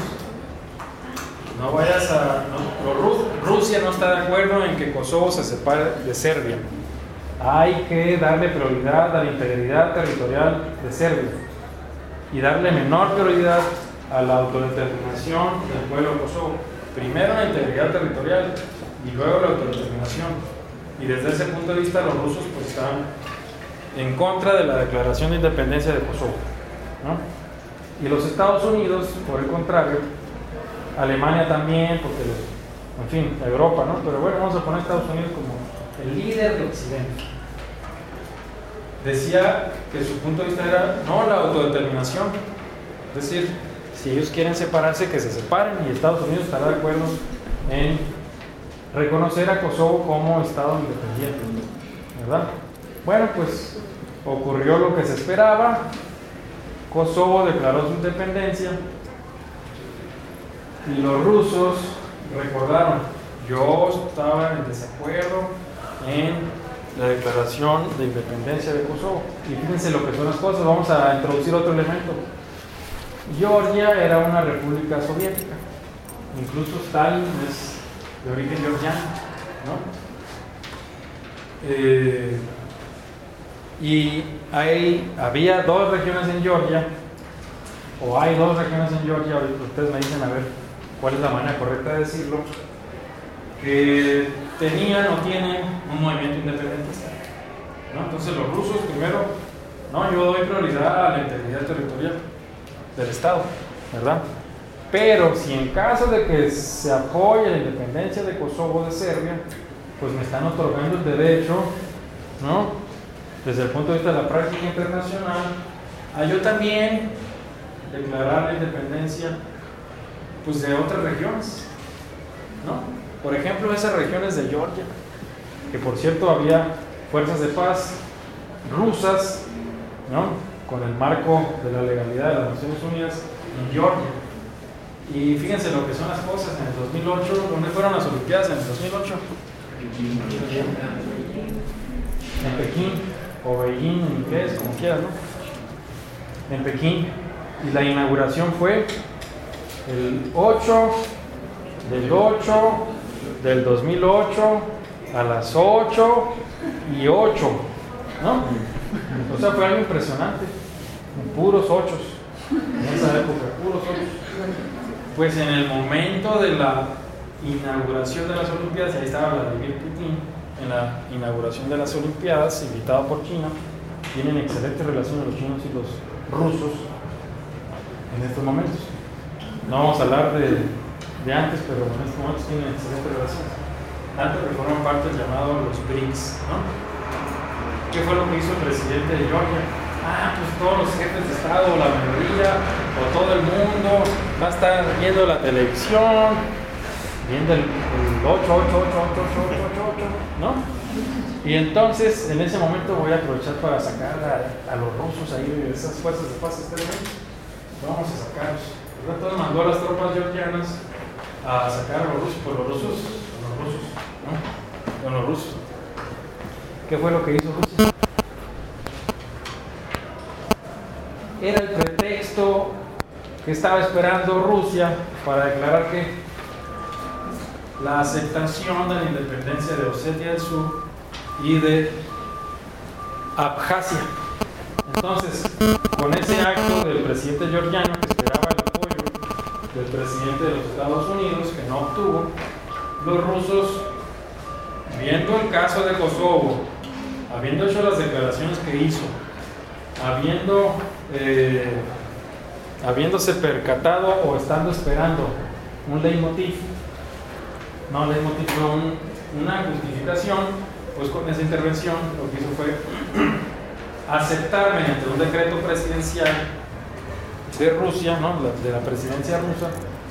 S1: Rusia no está de acuerdo en que Kosovo se separe de Serbia. Hay que darle prioridad a la integridad territorial de Serbia y darle menor prioridad a la autodeterminación del pueblo de Kosovo. Primero la integridad territorial y luego la autodeterminación. Y desde ese punto de vista los rusos pues están en contra de la declaración de independencia de Kosovo, ¿no? Y los Estados Unidos, por el contrario, Alemania también, porque, en fin, Europa, ¿no? Pero bueno, vamos a poner a Estados Unidos como el líder de Occidente. Decía que su punto de vista era no la autodeterminación, es decir, si ellos quieren separarse, que se separen, y Estados Unidos estará de acuerdo en reconocer a Kosovo como Estado independiente, ¿verdad? Bueno, pues ocurrió lo que se esperaba. Kosovo declaró su independencia y los rusos recordaron: yo estaba en desacuerdo en la Declaración de Independencia de Kosovo. Y fíjense lo que son las cosas. Vamos a introducir otro elemento. Georgia era una república soviética. Incluso Stalin es de origen georgiano, ¿no? Y había dos regiones en Georgia, o hay dos regiones en Georgia. Ustedes me dicen a ver cuál es la manera correcta de decirlo, que tenían o tienen un movimiento independentista, ¿no? Entonces los rusos primero, no, yo doy prioridad a la integridad territorial del Estado, ¿verdad? Pero si en caso de que se apoye la independencia de Kosovo de Serbia, pues me están otorgando el derecho, ¿no?, desde el punto de vista de la práctica internacional, a yo también declarar la independencia, pues, de otras regiones, ¿no? Por ejemplo, esas regiones de Georgia, que por cierto había fuerzas de paz rusas, ¿no?, con el marco de la legalidad de las Naciones Unidas en Georgia. Y fíjense lo que son las cosas. En el 2008, ¿dónde fueron las Olimpiadas en el 2008? En Pekín, o Beijing en inglés, como quieras, ¿no? En Pekín. Y la inauguración fue el 8 del 2008 a las 8:08, ¿no? O sea, fue algo impresionante. Puros ochos. En esa época, puros ochos. Pues en el momento de la inauguración de las Olimpiadas, ahí estaba Vladimir Putin en la inauguración de las Olimpiadas, invitado por China. Tienen excelentes relaciones los chinos y los rusos en estos momentos. No vamos a hablar de antes, pero en estos momentos tienen excelentes relaciones. Antes que forman parte del llamado los BRICS, ¿no? ¿Qué fue lo que hizo el presidente de Georgia? Pues todos los jefes de Estado, la mayoría, o todo el mundo va a estar viendo la televisión, viendo el 8, ¿no? Y entonces, en ese momento voy a aprovechar para sacar a los rusos ahí de esas fuerzas de paz exteriores. Vamos a sacarlos. Entonces mandó a las tropas georgianas a sacar a los rusos, ¿no? Con los rusos. ¿Qué fue lo que hizo Rusia? Era el pretexto que estaba esperando Rusia para declarar que la aceptación de la independencia de Osetia del Sur y de Abjasia. Entonces, con ese acto del presidente georgiano, que esperaba el apoyo del presidente de los Estados Unidos, que no obtuvo, los rusos, viendo el caso de Kosovo, habiendo hecho las declaraciones que hizo, habiéndose percatado o estando esperando un leitmotiv, una justificación, pues con esa intervención lo que hizo fue aceptar mediante un decreto presidencial de Rusia, ¿no?, de la presidencia rusa,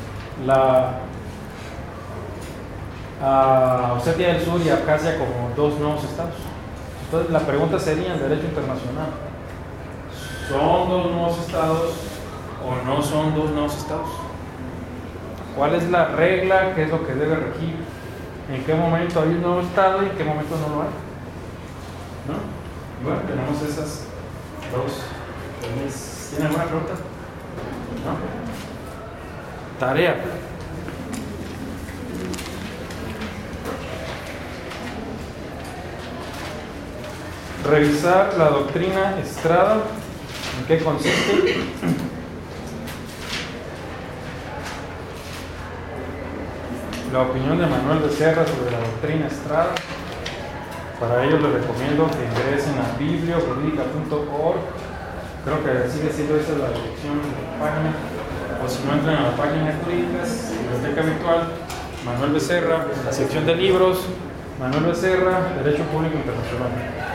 S1: a Osetia del Sur y Abjasia como dos nuevos estados. Entonces la pregunta sería en derecho internacional: ¿son dos nuevos estados o no son dos nuevos estados? ¿Cuál es la regla? ¿Qué es lo que debe regir? ¿En qué momento hay un nuevo estado y en qué momento no lo hay? ¿No? Y bueno, tenemos esas dos. ¿Tienen alguna pregunta? ¿No? Tarea. Revisar la doctrina Estrada. ¿En qué consiste? La opinión de Manuel Becerra sobre la doctrina Estrada. Para ello les recomiendo que ingresen a bibliojurídica.org. Creo que sigue siendo esa la dirección de la página. O si no, entran a la página de jurídicas, biblioteca virtual, Manuel Becerra, la sección de libros, Manuel Becerra, Derecho Público Internacional.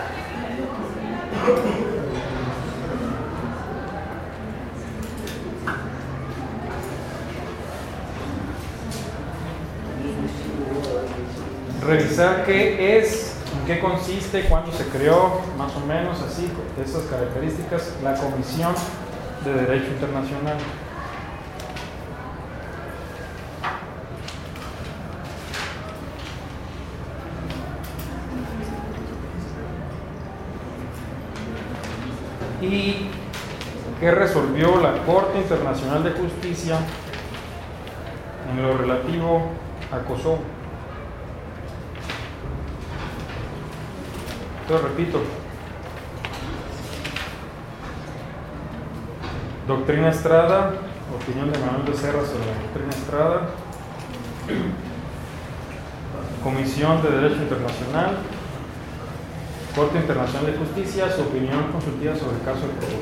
S1: Revisar qué es, en qué consiste, cuándo se creó, más o menos así, de esas características, la Comisión de Derecho Internacional. y qué resolvió la Corte Internacional de Justicia en lo relativo a Kosovo. Entonces repito, Doctrina Estrada, opinión de Manuel Becerra sobre la Doctrina Estrada, Comisión de Derecho Internacional, Corte Internacional de Justicia, su opinión consultiva sobre el caso de Kosovo.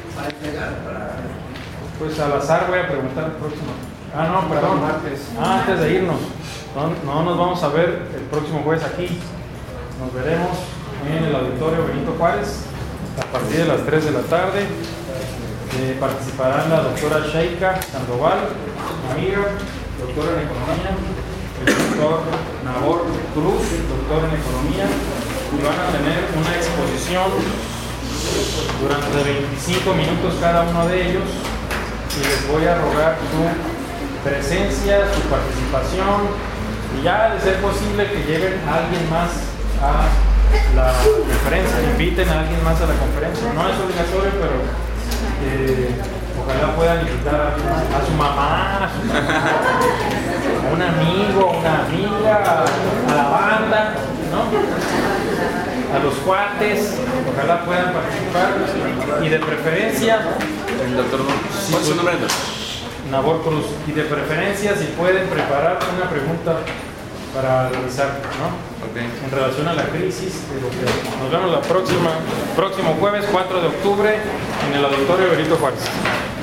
S1: Pues al azar voy a preguntar el próximo. No, perdón. Antes de irnos, no nos vamos a ver el próximo jueves aquí. Nos veremos en el Auditorio Benito Juárez a partir de las 3 de la tarde. Participarán la doctora Sheika Sandoval, amiga, doctora en Economía, el doctor Nabor Cruz, doctor en Economía, y van a tener una exposición durante 25 minutos cada uno de ellos, y les voy a rogar su presencia, su participación, y ya de ser posible que lleven a alguien más a la conferencia, inviten a alguien más a la conferencia. No es obligatorio, pero ojalá puedan invitar a su mamá, a un amigo, a una amiga, a la banda, ¿no? A los cuates, ojalá puedan participar, y de preferencia
S4: el doctor, ¿cuál es su nombre?
S1: Nabor Cruz, y de preferencia si pueden preparar una pregunta para realizar, ¿no? Okay. En relación a la crisis de lo que nos vemos próximo jueves 4 de octubre en el Auditorio Benito Juárez.